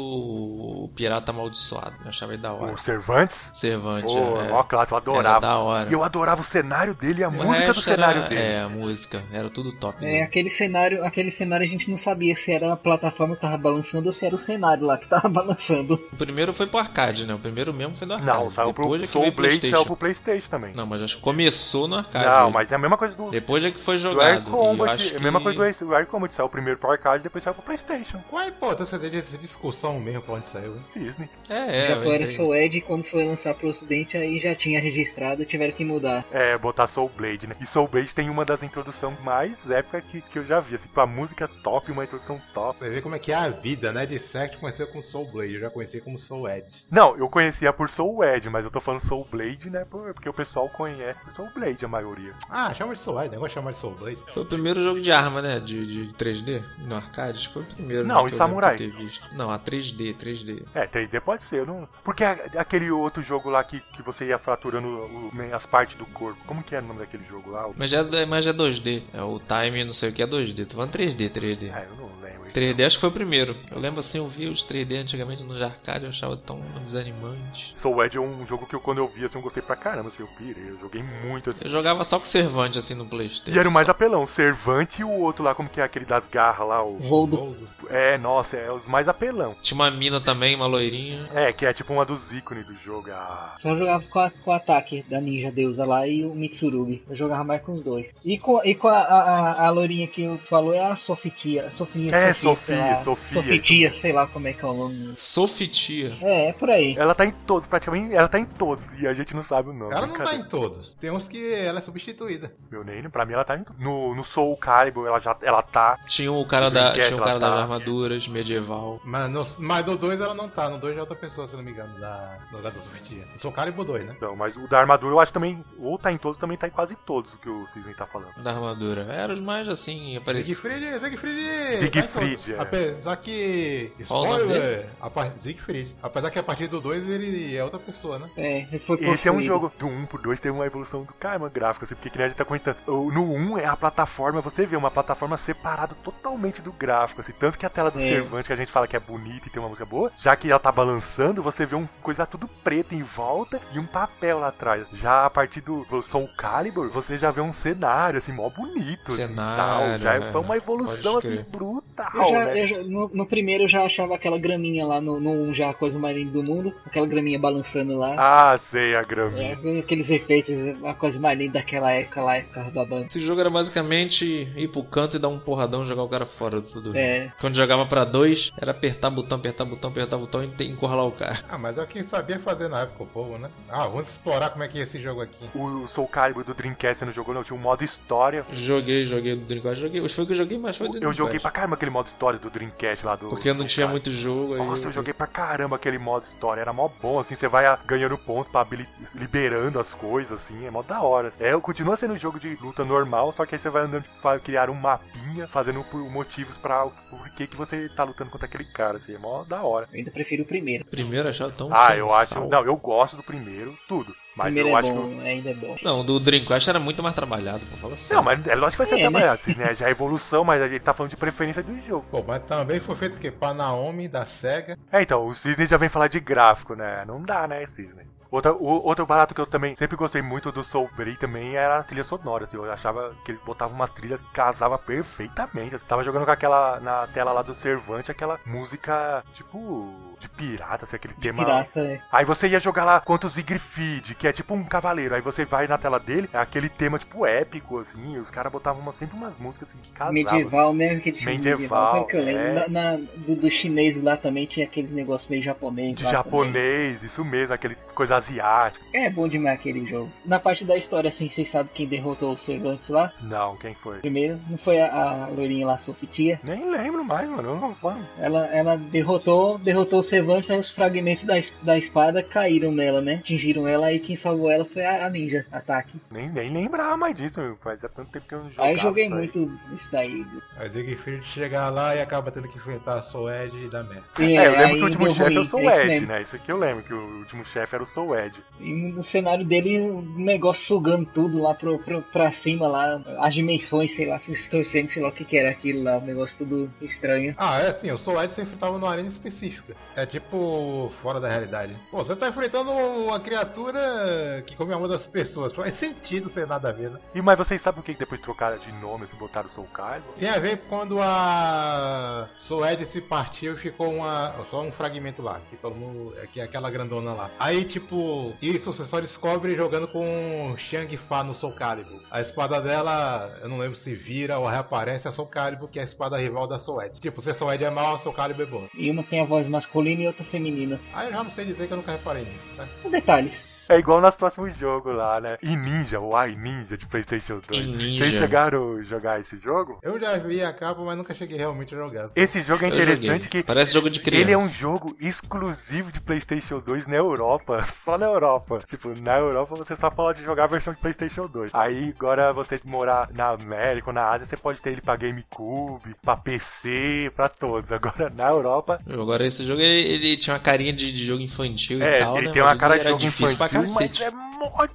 o Pirata Amaldiçoado. Eu achava ele da hora. O Cervantes? Servante, Pô, maior classe, eu Era adorava. da hora. E eu adorava o cenário dele e a O música do resto cenário era- dele. É, a música. Era tudo top. É, né? aquele cenário a gente não sabia se era a plataforma que tava balançando ou se era o cenário lá que tava balançando. O primeiro foi pro arcade, né? O primeiro mesmo foi do arcade. Não, saiu pro Depois é que Soul veio Blade, PlayStation. saiu pro PlayStation também. Não, mas acho que começou no arcade. Não, ele. mas é a mesma coisa do Depois é que foi Air jogado. E eu Combat. acho É a mesma que- coisa do Air Combat. Saiu primeiro pro arcade, depois saiu pro PlayStation. Qual a importância dessa discussão mesmo pra onde saiu, hein? Disney. Já tu era eu Soul Edge e quando foi lançar pro ocidente aí já tinha registrado, tiveram que mudar. É, botar Soul Blade, né? E Soul Blade tem uma das introduções mais épicas que eu já vi. Assim, com a música top, uma introdução top. Você vê como é que é a vida, né? De Sect conheceu como Soul Blade, eu já conheci como Soul Edge. Não, eu conhecia por Soul Edge, mas eu tô falando Soul Blade, né? Porque o pessoal conhece por Soul Blade, a maioria. Ah, chama de Soul Edge, negócio de chamar de Soul Blade. Foi o primeiro jogo de arma, né? De 3D no arcade. Acho que foi o primeiro. Não, né, e que eu Samurai? lembro de ter visto. Não, a 3D. É, 3D pode ser, eu não. Porque aquele outro jogo lá que você ia fraturando as partes do corpo. Como que era o nome daquele jogo lá? Mas é 2D. É o time, não sei o que, é 2D. Tô falando 3D. Ah, eu não lembro. 3D acho que foi o primeiro. Eu lembro assim, eu vi os 3D antigamente no arcade, eu achava tão desanimante. Soul Edge é um jogo que quando eu vi, assim, eu gostei pra caramba, assim, eu pirei, eu joguei muito, assim. Eu jogava só com Servante, assim, no Playstation. E era o mais apelão, Servante e o outro lá, como que é aquele das garras lá, o... Voldo. É, nossa, é os mais apelão. Tinha uma mina também, uma loirinha. É, que é tipo uma dos ícones do jogo, Só jogava com o ataque da ninja deusa lá e o Mitsurugi. Eu jogava mais com os dois. E com a lourinha que eu falou é a Sofitia. Sofia, É, sei lá. Sofia. Sofitia, sei lá como é que é o nome. Sofitia. É por aí. Ela tá em todos, praticamente, ela tá em todos, e a gente não sabe o nome. Ela não tá Brincadeira. em todos. Tem uns que ela é substituída. Meu nem, pra mim ela tá em tudo. No Soul Calibur ela tá. Tinha o cara, Dreamcast, ela das tá. armaduras, medieval. Mas no 2 ela não tá. No 2 já é outra pessoa, se não me engano, no lugar da Sofia. Eu sou o Calibur 2, né? Não, mas o da armadura eu acho também, ou tá em todos, também tá em quase todos o que o Cisne tá falando. Da armadura. Era os mais assim, apareciam. Siegfried! Siegfried, Tá em todos. é. Apesar que... Qual o nome Spoiler! Siegfried. Apesar que a partir do 2 ele é outra pessoa, né? É, ele foi Esse é um possuído. jogo, do 1 pro 2 teve uma evolução do caramba gráfico, assim, porque que nem a gente tá comentando. No 1 é a plataforma, você vê uma plataforma separada totalmente do gráfico, assim, tanto que a tela do É. Cervante, que a gente fala que é bonita e tem uma música boa, já que ela tá balançando, você vê uma coisa tudo preta em volta e um papel lá atrás. Já a partir do Soul Calibur, você já vê um cenário, assim, mó bonito, assim, Cenário, tal. Já é. foi uma evolução, Pode assim, crer. brutal. No primeiro eu já achava aquela graminha lá no 1 já a coisa mais linda do mundo. Aquela graminha balançando lá. Ah, sei, a graminha. Aqueles efeitos, a coisa mais linda daquela época lá, época da banda. Esse jogo era basicamente ir pro canto e dar um porradão e jogar o cara fora do tudo. Quando jogava pra 2, era apertar botão e encurralar o cara. Ah, mas é o que sabia fazer na época o povo, né? Ah, vamos explorar como é que é esse jogo aqui. O Soul Calibur do Dreamcast você não jogou, não? Tinha um modo história. Joguei do Dreamcast. Foi o que eu joguei, mas foi do Dreamcast. Eu joguei pra caramba aquele modo história do Dreamcast lá do... Porque não tinha muito jogo. Nossa, eu joguei pra caramba aquele modo história. Era mó bom, assim, você vai ganhando ponto pra liberando as coisas, assim, é mó da hora. Continua sendo um jogo de luta normal, só que aí você vai andando, criar um mapinha, fazendo motivos pra por que você tá lutando contra aquele cara, assim, é mó da hora. Eu ainda prefiro o primeiro. O primeiro achava tão eu acho... Não, eu gosto do primeiro, tudo. Mas primeiro eu é acho bom, ainda é bom. Não, do Dreamcast era muito mais trabalhado, pô. Fala sério. Não, mas é lógico que vai ser trabalhado, assim, né? Já é evolução, mas a gente tá falando de preferência do jogo. Pô, mas também foi feito o quê? Pra Naomi, da SEGA. Então, o Cisne já vem falar de gráfico, né? Não dá, né, Cisne? Outro barato que eu também sempre gostei muito do Soul Brain também era a trilha sonora, assim, eu achava que eles botavam umas trilhas que casavam perfeitamente. Eu tava jogando com aquela, na tela lá do Cervante, aquela música, tipo, de pirata, assim, aquele tema... Pirata, é. Aí você ia jogar lá contra o Siegfried, que é tipo um cavaleiro, aí você vai na tela dele, é aquele tema, tipo, épico, assim, e os caras botavam sempre umas músicas, assim, que casavam. Medieval, assim. né? Medieval, que eu lembro. Do chinês lá também tinha aqueles negócios meio japonês. De japonês, também. Isso mesmo, aquele coisa asiático. É bom demais aquele jogo. Na parte da história, assim, vocês sabem quem derrotou o Cervantes lá? Não, quem foi? Primeiro, não foi a loirinha lá, a Sofitia? Nem lembro mais, mano. Não foi. Ela derrotou o Cervantes, aí os fragmentos da espada caíram nela, né? Atingiram ela, e quem salvou ela foi a ninja, Ataque. Nem lembrava mais disso, meu. Faz tanto tempo que eu não jogo. Aí eu joguei muito isso daí. Aí Siegfried chegar lá e acaba tendo que enfrentar a Soul Edge e dar merda. Eu lembro que o último chefe é o Soul Edge, né? Isso aqui eu lembro, que o último chefe era o Soul Edge. E no cenário dele, o negócio sugando tudo lá pra cima, lá, as dimensões, sei lá, distorcendo, sei lá o que era aquilo lá, o negócio tudo estranho. Ah, é assim, o Soul Edge você enfrentava numa arena específica. É tipo, fora da realidade. Pô, você tá enfrentando uma criatura que come a alma das pessoas, faz sentido ser nada a ver, né? Mas vocês sabem o que depois trocaram de nome e botaram o Soul Calibur? Tem a ver quando a Soul Edge se partiu e ficou só um fragmento lá, que todo mundo, que é aquela grandona lá. Aí, tipo, isso você só descobre jogando com Shang Fa no Soul Calibur. A espada dela, eu não lembro se vira ou reaparece a Soul Calibur, que é a espada rival da Soul Edge. Tipo, se a Soul Edge é mal, a Soul Calibur é boa. E uma tem a voz masculina e outra feminina. Aí eu já não sei dizer que eu nunca reparei nisso, sabe? Detalhes. É igual nos próximos jogos lá, né? E Ninja, o Ninja de PlayStation 2. Vocês chegaram a jogar esse jogo? Eu já vi a capa, mas nunca cheguei realmente a jogar. Esse jogo é interessante que... Parece jogo de criança. Ele é um jogo exclusivo de PlayStation 2 na Europa. Só na Europa. Tipo, na Europa você só pode jogar a versão de PlayStation 2. Aí, agora você morar na América ou na Ásia, você pode ter ele pra GameCube, pra PC, pra todos. Agora, na Europa... Agora, esse jogo, ele tinha uma carinha de jogo infantil e tal, ele né? tem uma cara de jogo infantil. Mas é mó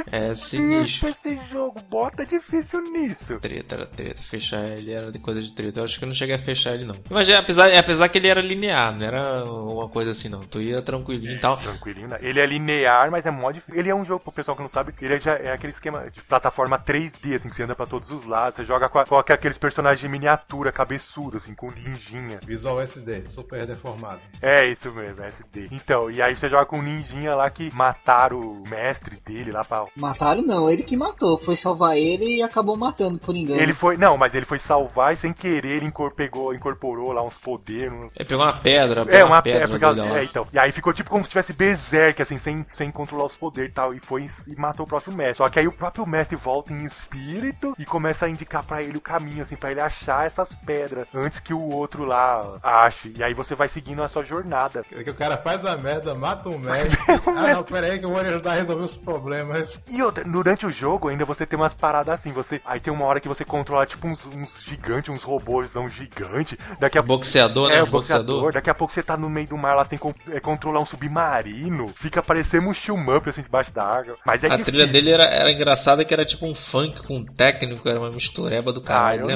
difícil esse jogo, bota difícil nisso. Treta. Fechar ele era de coisa de treta. Eu acho que eu não cheguei a fechar ele, não. Mas apesar que ele era linear, não era uma coisa assim, não. Tu ia tranquilinho e tal. Tranquilinho, né? Ele é linear, mas é mó difícil. Ele é um jogo, pro pessoal que não sabe, ele já é aquele esquema de plataforma 3D, assim, que você anda pra todos os lados. Você joga com aqueles personagens de miniatura, cabeçudo, assim, com ninjinha. Visual SD, super deformado. É, isso mesmo, SD. Então, e aí você joga com um ninjinha lá que mataram o mestre dele lá pra... Mataram não, ele que matou. Foi salvar ele e acabou matando por engano. Mas ele foi salvar e sem querer ele incorporou lá uns poderes. Ele pegou uma pedra. Uma pedra. Então. E aí ficou tipo como se tivesse berserk, assim, sem controlar os poderes e tal. E foi e matou o próprio mestre. Só que aí o próprio mestre volta em espírito e começa a indicar pra ele o caminho, assim, pra ele achar essas pedras antes que o outro lá ache. E aí você vai seguindo a sua jornada. Que o cara faz a merda, mata o mestre. Não, pera aí que eu vou ajudar a resolver os problemas. E outra, durante o jogo ainda você tem umas paradas assim, aí tem uma hora que você controla tipo uns gigantes, uns robôzão gigante. Daqui a boxeador, né? O boxeador. Daqui a pouco você tá no meio do mar, lá tem que controlar um submarino. Fica parecendo um shoot-up assim debaixo da água. Mas é a difícil. Trilha dele era engraçada, que era tipo um funk com um técnico, era uma mistureba do caralho.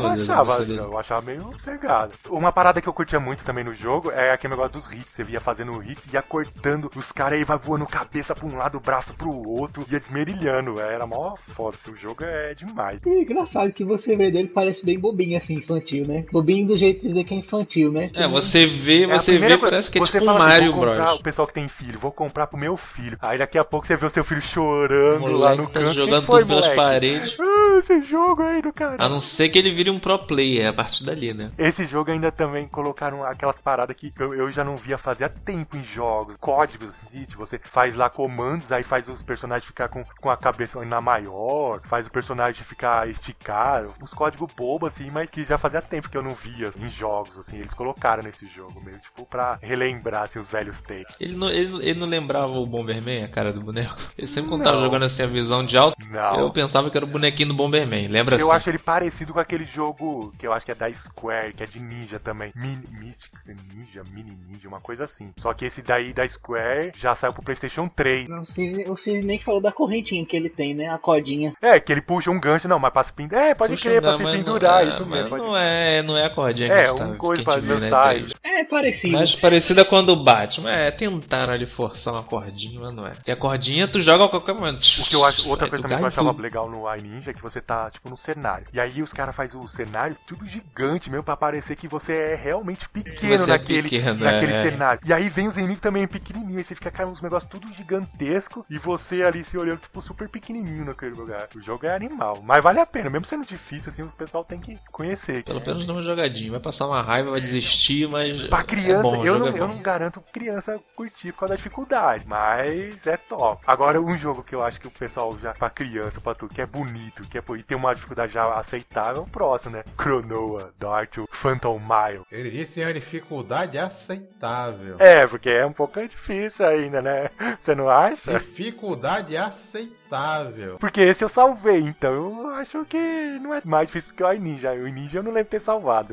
Eu achava meio cegado. Uma parada que eu curtia muito também no jogo é aquele negócio dos hits. Você via fazendo hits, ia cortando os caras e vai voando cabeça pra um lado, do braço pro outro, ia desmerilhando. Era mó foda, o jogo é demais. É engraçado que você vê dele, parece bem bobinho assim, infantil, né? Bobinho do jeito de dizer que é infantil, né? Você vê, parece que é você tipo um fala assim, Mario vou comprar, Bros. o pessoal que tem filho, vou comprar pro meu filho. Aí daqui a pouco você vê o seu filho chorando O lá no moleque tá canto. jogando Que foi, tudo pelas moleque? paredes. Esse jogo aí do cara. A não ser que ele vire um pro player a partir dali, né? Esse jogo ainda também colocaram aquelas paradas que eu já não via fazia tempo em jogos. Códigos, assim, você faz lá comandos, aí faz os personagens ficar com a cabeça na maior, faz o personagem ficar esticado. Uns códigos bobos, assim, mas que já fazia tempo que eu não via em jogos, assim. Eles colocaram nesse jogo, meio tipo pra relembrar, assim, os velhos takes. Ele não lembrava o Bomberman, a cara do boneco? Ele sempre quando tava Não. jogando assim a visão de alto, Não. eu pensava que era o bonequinho do Bomberman, lembra Eu assim? acho ele parecido com aquele jogo que eu acho que é da Square, que é de ninja também. Mini Ninja, uma coisa assim. Só que esse daí da Square já saiu pro PlayStation 3. Não, o Cisne nem falou da correntinha que ele tem, né? A cordinha. É, que ele puxa um gancho, não, mas pra se pendurar. É, pode crer, pra se pendurar, isso mas mesmo. não é a cordinha que É, a gente tá, uma coisa que a gente pra viu, né, dançar. trailer. É parecido. Mais parecida com a do Batman. Tentaram ali forçar uma cordinha, mas não é. Porque a cordinha tu joga a qualquer momento. O que eu acho, outra Aí coisa tu também que eu cai achava tudo. legal no iNinja é que você tá, tipo, no cenário. E aí os caras fazem o cenário tudo gigante mesmo, pra parecer que você é realmente pequeno Você é naquele pequeno, cenário. E aí vem os inimigos também pequenininhos, aí você fica caindo uns negócios tudo gigantesco e você ali se olhando, tipo, super pequenininho naquele lugar. O jogo é animal, mas vale a pena, mesmo sendo difícil, assim, o pessoal tem que conhecer. Pelo menos numa jogadinha. Vai passar uma raiva, vai desistir, mas. Pra criança, é bom, eu o jogo é não bom. garanto criança curtir por causa da dificuldade, mas é top. Agora, um jogo que eu acho que o pessoal já, pra criança, pra tudo, que é bonito, e tem uma dificuldade já aceitável, é o próximo, né? Chronoa, Dark Phantom Mile. Ele disse uma dificuldade aceitável. É, porque é um pouco difícil ainda, né? Você não acha? Dificuldade aceitável. Porque esse eu salvei, então eu acho que não é mais difícil que o iNinja. O Ninja eu não lembro de ter salvado. O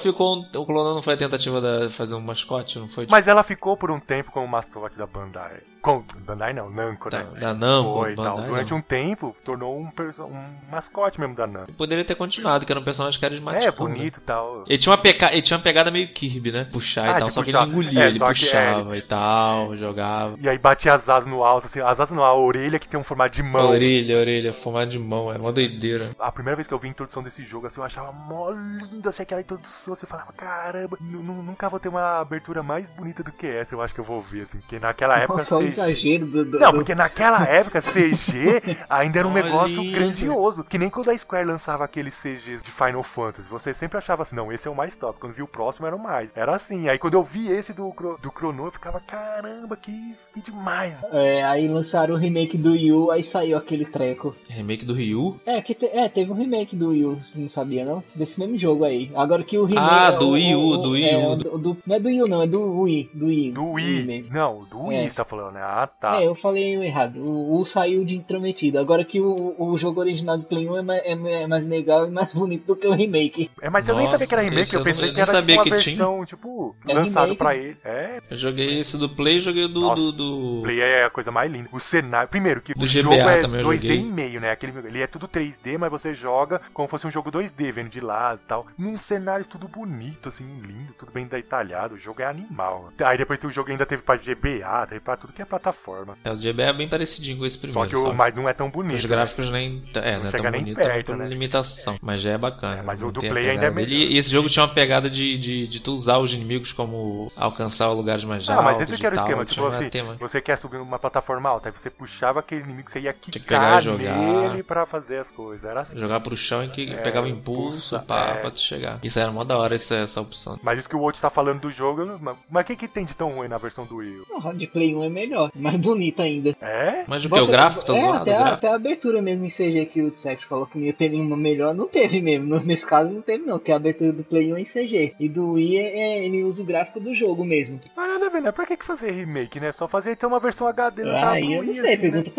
Clonou não foi a tentativa de fazer um mascote, não foi? Mas ela ficou por um tempo como mascote da Bandai. Bandai não, Namco, né? Da Namco, Foi, tal. Bandai, Durante não. um tempo, tornou um mascote mesmo da Namco. Poderia ter continuado, que era um personagem carismático. É, bonito e tal. Ele tinha uma pegada meio Kirby, né? Puxar e tal, de só que puxar. ele engolia, ele só que, puxava e tal, jogava. E aí batia as asas no alto, assim, as asas não, a orelha que tem um formato de mão. Orelha, formato de mão, é uma doideira. A primeira vez que eu vi a introdução desse jogo, assim, eu achava mó linda, assim, aquela introdução, você falava, caramba, nunca vou ter uma abertura mais bonita do que essa, eu acho que eu vou ver, assim, porque naquela época... Nossa, o exagero do... Não, porque naquela época CG ainda era um Olha negócio isso. grandioso. Que nem quando a Square lançava aqueles CGs de Final Fantasy. Você sempre achava assim, não, esse é o mais top. Quando viu o próximo era o mais. Era assim. Aí quando eu vi esse do Chrono, eu ficava, caramba, que demais. Aí lançaram o remake do Yu, aí saiu aquele treco. Remake do Ryu? Teve um remake do Yu, você não sabia não? Desse mesmo jogo aí. Agora que o remake... Ah, do Wii U, do Wii U. Não é do Yu não, é do Wii. Do Wii. mesmo. Não, do Wii É. você tá falando, né? Ah, tá. Eu falei errado. O U saiu de intrometido. Agora que o jogo original do Play 1 é mais legal e mais bonito do que o remake. Mas eu nem Nossa, sabia que era remake, esse eu eu pensei não- que eu era nem tipo, sabia uma que versão, tipo, É lançado remake. pra ele. Eu joguei esse do Play e joguei o Nossa, do... Play é a coisa mais linda. O cenário. Primeiro, que Do o GBA jogo é também eu 2D joguei. e meio, né? Ele é tudo 3D, mas você joga como fosse um jogo 2D, vendo de lado e tal. Num cenário tudo bonito, assim, lindo, tudo bem detalhado. O jogo é animal. Aí depois o jogo ainda teve pra GBA, teve pra tudo que é plataforma. O GBA é bem parecidinho com esse primeiro. Só que o mais não é tão bonito. Os né? gráficos nem... não é chega tão nem bonito perto, por né? limitação. Mas já é bacana. Mas não o do tem a Play ainda pegada é dele. melhor. E esse jogo tinha uma pegada de tu usar os inimigos como alcançar lugares mais altos. Mas esse que era o e tal, esquema, tinha tipo um assim, tema. você quer subir numa plataforma alta, aí você puxava aquele inimigo, você ia que pegar quicar e jogar. nele pra fazer as coisas, era assim. Jogar pro chão e que pegava impulso impulso, pra tu chegar. Isso era mó da hora, essa opção. Mas isso que o outro tá falando do jogo, mas o que tem de tão ruim na versão do Wii? O de Play 1 é melhor, mais bonito ainda. É? Mas o que? O gráfico tá zoado? Até a abertura mesmo em CG que o Tsek falou que não ia ter nenhuma melhor, não teve mesmo. Nesse caso não teve não, que a abertura do Play 1 é em CG. E do Wii ele usa o gráfico do jogo mesmo. Mas nada a ver, né? Pra que fazer remake, né? Só fazer então uma versão HD lançada Aí pro eu não Wii, sei, assim, pergunta pra Namco.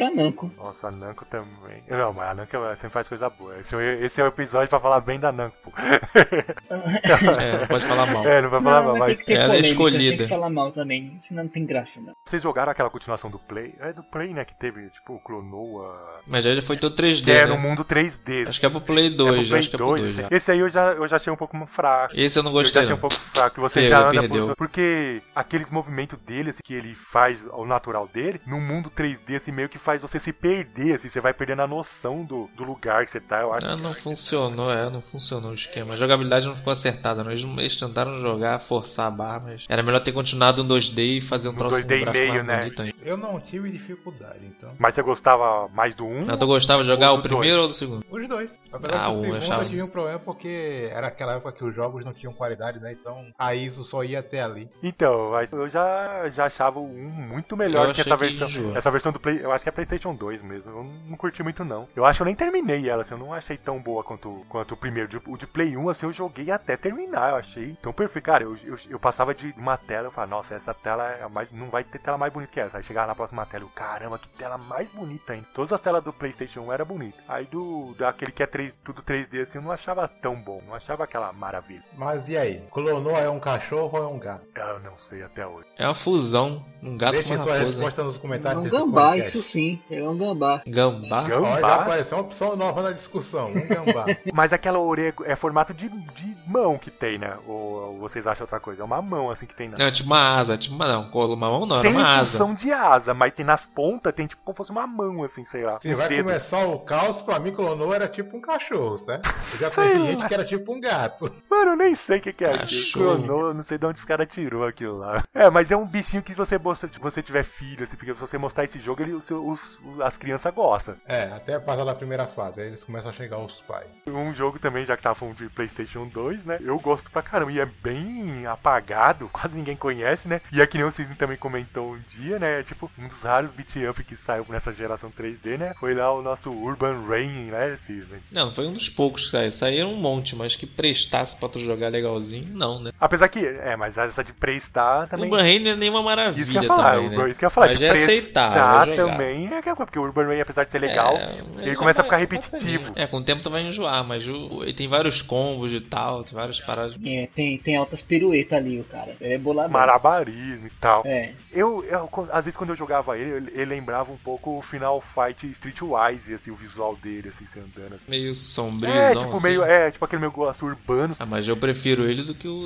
Namco. Nossa, a Namco também. Não, mas a Namco sempre faz coisa boa. Esse é o episódio pra falar bem da Namco, pô. Não pode falar mal. Não vai falar mal, mas mas... tem que ter ela é polêmica, escolhida. tem que falar mal também, senão não tem graça, não. Vocês jogaram aquela continuação do Play? É do Play, né, que teve, tipo, o Klonoa... Mas já foi todo 3D, Que é né? no mundo 3D. Acho que é pro Play 2, acho que é pro 2 já. Esse aí eu já achei um pouco fraco. Esse eu não Eu já gostei, achei um não. pouco fraco, que você Que já anda perdeu. porque aqueles movimentos dele, assim, que ele faz ao natural dele, no mundo 3D, assim, meio que faz você se perder, assim, você vai perdendo a noção do lugar que você tá, eu acho. Não funcionou, não funcionou o esquema. A jogabilidade não ficou acertada, não. Eles tentaram jogar, forçar a barra, mas era melhor ter continuado no 2D e fazer um No troço 2D e com gráfico meio, mais né? bonito ainda. Eu não tive dificuldade, então. Mas você gostava mais do 1? Tu gostava de jogar Ou o do primeiro ou do segundo? Os dois. Apesar que o o segundo achava- eu tive um problema porque era aquela época que os jogos não tinham qualidade, né? Então a ISO só ia até ali. Então, mas eu já achava o 1 muito melhor Eu que achei essa que versão. enjoou. Essa versão do Play, eu acho que é PlayStation 2 mesmo. Eu não curti muito, não. Eu acho que eu nem terminei ela, assim, eu não achei tão boa quanto o primeiro. O de Play 1, assim, eu joguei até terminar, eu achei tão perfeito. Cara, eu passava de uma tela, eu falava, nossa, essa tela é a mais. Não vai ter tela mais bonita que essa. Aí chegava na próxima tela, eu, caramba, que tela mais bonita, hein? Todas as telas do PlayStation 1 eram bonitas. Aí daquele que é tudo 3D, assim, eu não achava tão bom. Não achava aquela maravilha. Mas e aí? Klonoa é um cachorro ou é um gato? Eu não sei até hoje. É uma fusão. Um gato Deixe com uma sua raposa. resposta nos É comentários um desse gambá, podcast. isso sim. É um gambá. Gambá? Gambá? Olha, já apareceu uma opção nova na discussão. Um gambá. Mas aquela orelha é formato de mão que tem, né? Ou vocês acham outra coisa? É uma mão assim que tem, né? Não, tipo uma asa. Tipo uma mão não, era Tem uma asa. função de asa, mas tem nas pontas, tem tipo como fosse uma mão, assim, sei lá. Se os vai dedos. começar o caos, pra mim, Klonoa era tipo um cachorro, certo? Eu já Sei teve lá. gente que era tipo um gato. Mano, eu nem sei o que é aquilo. Cachorro. Clonou, não sei de onde os caras tirou aquilo lá. É, mas é um bichinho que se você tiver filho, assim, porque se você mostrar esse jogo, as crianças gostam. É, até passar da primeira fase, aí eles começam a chegar os pais. Um jogo também, já que tava falando de PlayStation 2, né? Eu gosto pra caramba. E é bem apagado, quase ninguém conhece, né? E é que nem o Cisne também comentou um dia, né? Tipo, um dos raros beat up que saiu nessa geração 3D, né? Foi lá o nosso Urban Rain, né, Cisne? Não, foi um dos poucos, cara. Saíram um monte, mas que prestasse pra tu jogar legalzinho, não, né? Apesar que, mas essa de prestar também. O Urban Rain não é nenhuma maravilha Isso que eu ia falar, também, né? isso que eu ia falar. Mas de é aceitável prestar jogar. também porque o Urban Rain, apesar de ser legal, ele começa a ficar repetitivo. É, com o tempo tu vai enjoar, mas ele tem vários combos e tal, tem várias paradas. É, tem altas piruetas ali, o cara. Ele é boladão. Malabarismo e tal. É. Às vezes quando eu jogava ele lembrava um pouco o Final Fight Streetwise, assim, o visual dele, assim, se andando. Assim. Meio sombrio, Tipo aquele meu gosto urbano. Ah, mas eu prefiro ele do que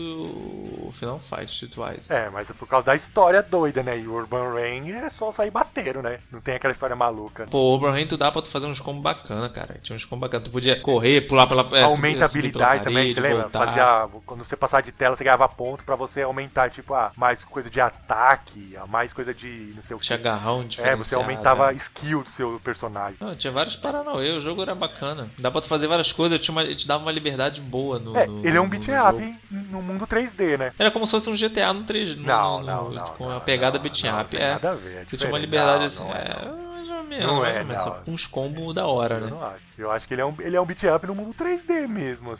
o Final Fight Streetwise. É, mas é por causa da história doida, né? E o Urban Rain é só sair batendo, né? Não tem aquela história maluca. Pô, o Urban Rain tu dá pra tu fazer uns combos bacana, cara. Tinha uns combos bacana. Tu podia correr, pular pela Aumenta a subir pela habilidade também, parede, você lembra? voltar. Quando você passar de tela, você ganhava ponto pra você aumentar, tipo, mais coisa de ataque, mais coisa de não sei o que. Tinha agarrão Você diferenciado. aumentava a skill do seu personagem. Não, tinha vários paranauê, o jogo era bacana. Dá pra tu fazer várias coisas, ele te dava uma liberdade boa no. Ele é um no beat jogo. up no mundo 3D, né? Era como se fosse um GTA no 3D. Com uma pegada beat up. Tem nada a ver. Tu tinha uma liberdade assim. Não Não é, é, não. só com uns combos da hora, Eu né? não acho. Eu acho que ele é um beat up no mundo 3D mesmo.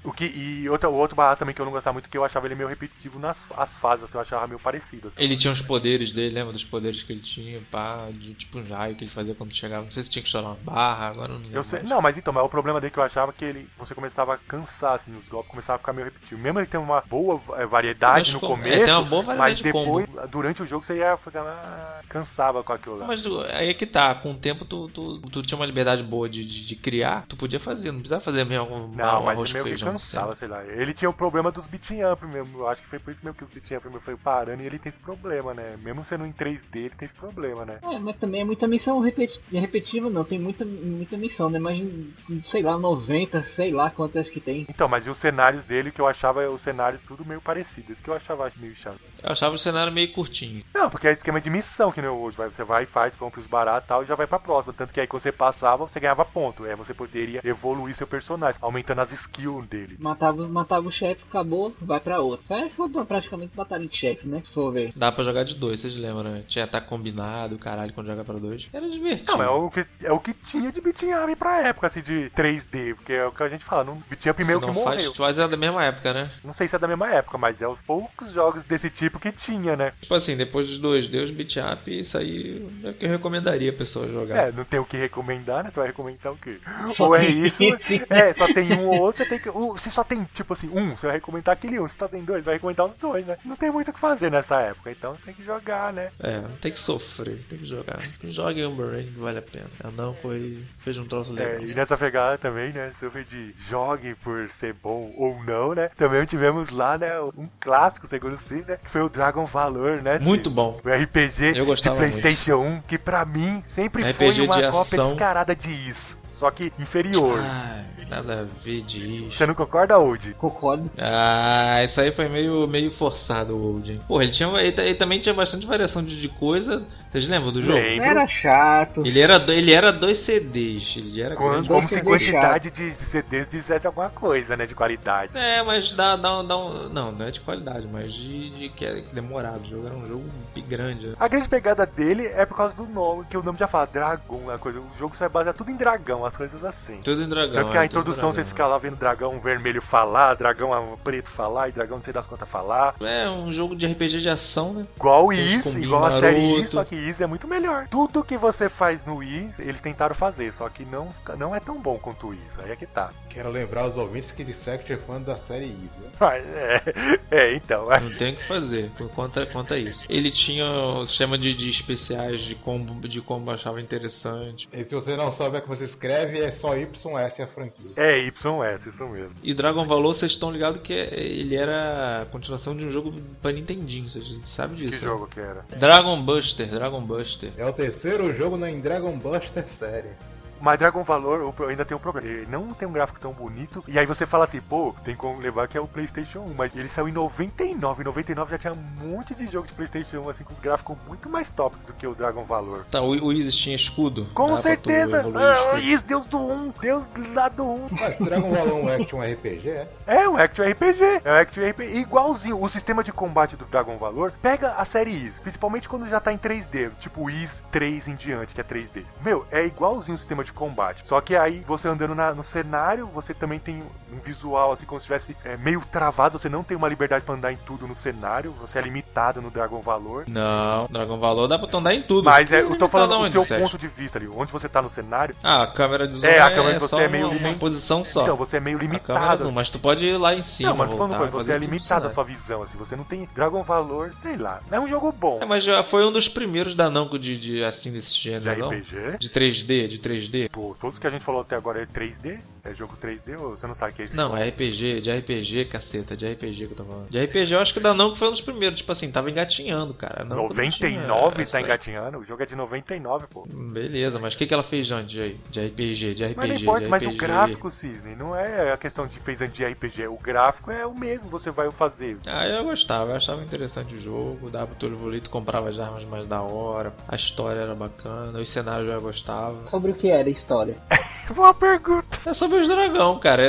O outro barato também que eu não gostava muito, que eu achava ele meio repetitivo as fases, assim, eu achava meio parecido. Assim. Ele tinha os poderes dele, lembra dos poderes que ele tinha, pá, de tipo um raio que ele fazia quando chegava. Não sei se tinha que estourar uma barra, agora eu não lembro. Eu sei, mais. não, mas o problema dele que eu achava que você começava a cansar, assim, os golpes começavam a ficar meio repetitivos. Mesmo ele tem uma boa variedade no começo, tem uma boa variedade mas de depois, combo. durante o jogo, você ia ficar cansava com aquilo lá. Mas aí é que tá, com o tempo tu tinha uma liberdade boa de criar, tu podia fazer, não precisava fazer mesmo Não, mas arroz meio com que feijão cansava, sempre. sei lá. Ele tinha o problema dos beat up mesmo. Eu acho que foi por isso mesmo que os beat up foi parando e ele tem esse problema, né? Mesmo sendo em 3D, ele tem esse problema, né? É, mas também é muita missão repetitiva, não. Tem muita missão, né? Mas, sei lá, 90, sei lá quantas que tem. Então, mas e os cenários dele, que eu achava os cenários tudo meio parecido. Isso que eu achava meio chato. Eu achava o cenário meio curtinho. Não, porque é esquema de missão que nem hoje. Você vai e faz, compra os baratos e tal, e já vai pra próxima. Tanto que aí quando você passava, você ganhava ponto. Você poderia evoluir seu personagem, aumentando as skills dele. Matava o chefe, acabou, vai pra outro. Isso aí foi praticamente batalha de chefe, né? Se for ver. Dá pra jogar de 2, vocês lembram, né? Tinha ataque combinado, caralho, quando joga pra 2. Era divertido. Não, é o que tinha de beat up pra época, assim, de 3D. Porque é o que a gente fala, beat up meio que morreu. Faz é da mesma época, né? Não sei se é da mesma época, mas é os poucos jogos desse tipo que tinha, né? Tipo assim, depois dos 2D, os beat up, isso aí é o que eu recomendaria a pessoa jogar. não tem o que recomendar, né? Você vai recomendar o quê? Só Ou é tem isso, esse. só tem um ou outro, você tem que. Se só tem, tipo assim, você vai recomendar aquele um. Se só tem dois, vai recomendar os dois, né? Não tem muito o que fazer nessa época, então tem que jogar, né? Não tem que sofrer, tem que jogar. Jogue Umber Rain, vale a pena. Não fez um troço legal. E nessa pegada também, né? Sobre de jogue por ser bom ou não, né? Também tivemos lá, né? Um clássico, segundo o Sim, né? Que foi o Dragon Valor, né? Muito bom. O RPG Eu gostava de PlayStation 1, que pra mim sempre RPG foi uma de cópia ação. descarada de Is. Só que inferior. Nada a ver disso. Você não concorda, Old? Concordo. Isso aí foi meio forçado, o Old. Porra, ele também tinha bastante variação de coisa. Vocês lembram do jogo? Lembro. Era chato. Ele era 2 CDs. Ele era grande. Como Dois se CDs quantidade de CDs dissesse alguma coisa, né? De qualidade. Mas dá um. Não é de qualidade, mas de que é demorado. O jogo era um jogo grande. Né? A grande pegada dele é por causa do nome, que o nome já fala, Dragon, a coisa. O jogo só é baseado tudo em dragão, as coisas assim. Tudo em dragão. Tanto que a introdução você fica lá vendo dragão vermelho falar, dragão preto falar e dragão não sei das quantas falar. É um jogo de RPG de ação, né? Igual Uns Is, combinhos igual a série Is, maroto. só que Is é muito melhor. Tudo que você faz no Is, eles tentaram fazer, só que não é tão bom quanto o Is. Aí é que tá. Quero lembrar os ouvintes que disseram que é fã da série Is, né? Então. Não tem o que fazer quanto a isso. Ele tinha o sistema de especiais de combo eu achava interessante. E se você não sabe como você escreve, é só YS a franquia. É YS, isso mesmo. E Dragon Valor, vocês estão ligados que ele era a continuação de um jogo pra Nintendinho, vocês sabem disso. Que né? jogo que era? Dragon Buster. É o terceiro jogo em Dragon Buster Series. Mas Dragon Valor ainda tem um problema. Ele não tem um gráfico tão bonito. E aí você fala assim, pô, tem como levar que é o PlayStation 1. Mas ele saiu em 99. Em 99 já tinha um monte de jogo de PlayStation 1, assim, com gráfico muito mais top do que o Dragon Valor. Tá, o Isis tinha escudo? Com certeza! Isso, Deus do 1! Deus lá do 1! Mas Dragon Valor é um action RPG, é? É um Action RPG. É um Action RPG igualzinho. O sistema de combate do Dragon Valor pega a série Is, principalmente quando já tá em 3D, tipo Is 3 em diante, que é 3D. Meu, é igualzinho o sistema de combate. Só que aí, você andando no cenário, você também tem um visual, assim, como se estivesse meio travado. Você não tem uma liberdade pra andar em tudo no cenário. Você é limitado no Dragon Valor. Não, Dragon Valor dá pra andar em tudo. Mas eu tô falando do onde, seu Sérgio? ponto de vista ali. Onde você tá no cenário. A câmera de zoom a câmera de você só é meio uma posição só. Então, você é meio A câmera limitado. zoom, mas tu pode ir lá em cima. Não, mas tô falando voltar, coisa, você fazer é tudo limitado a isso, sua visão, assim. Você não tem Dragon Valor, sei lá. É um jogo bom. Mas já foi um dos primeiros da Namco assim desse De gênero, não? RPG? De 3D. Pô, todos que a gente falou até agora é 3D? É jogo 3D ou você não sabe o que é isso? Não, é de RPG, caceta, de RPG que eu tô falando. De RPG eu acho que o da Namco foi um dos primeiros, tipo assim, tava engatinhando, cara. A Namco 99 tá tinha engatinhando? O jogo é de 99, pô. Beleza, mas o que ela fez antes de RPG? Mas não importa, mas o gráfico, Cisne, não é a questão de fez antes de RPG. O gráfico é o mesmo, você vai fazer. Eu achava interessante o jogo, dava pro teu evoluir, tu comprava as armas mais da hora, a história era bacana, os cenários eu gostava. Sobre o que era a história? Boa pergunta. É sobre os dragão, cara.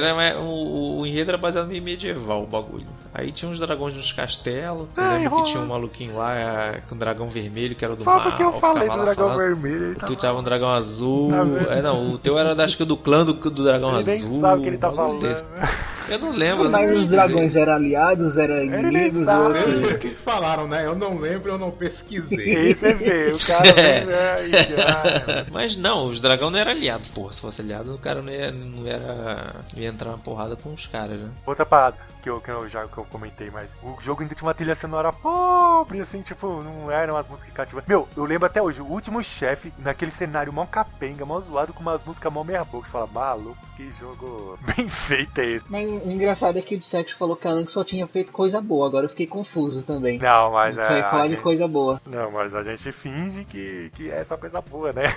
O enredo era baseado em medieval, o bagulho. Aí tinha uns dragões nos castelos. Eu lembro que tinha um maluquinho lá com um dragão vermelho, que era do Só mal. porque eu falei do dragão falando. vermelho. Tu tava um dragão azul. Tá vendo? Não, o teu era acho que do clã do dragão Ele azul. nem sabe o que ele tá um bagulho falando. desse. Eu não lembro. Mas não os dragões eram aliados, eram inimigos? sabe. ou- Vocês viram o que falaram, né? Eu não lembro, eu não pesquisei. Aí você vê, o cara Mas não, os dragão não eram aliados, porra. Se fosse aliado, o cara não ia entrar na porrada com os caras, né? Outra parada que eu comentei, mas o jogo ainda tinha uma trilha sonora pobre, assim, tipo, não eram as músicas cativantes. Meu, eu lembro até hoje, o último chefe, naquele cenário mó capenga, mó zoado, com umas músicas mó meia boca. Você fala, maluco, que jogo bem feito é esse. Mas o engraçado é que o Sérgio falou que a Anki só tinha feito coisa boa, agora eu fiquei confuso também. Não, mas Só ia falar de coisa boa. Não, mas a gente finge que é só coisa boa, né?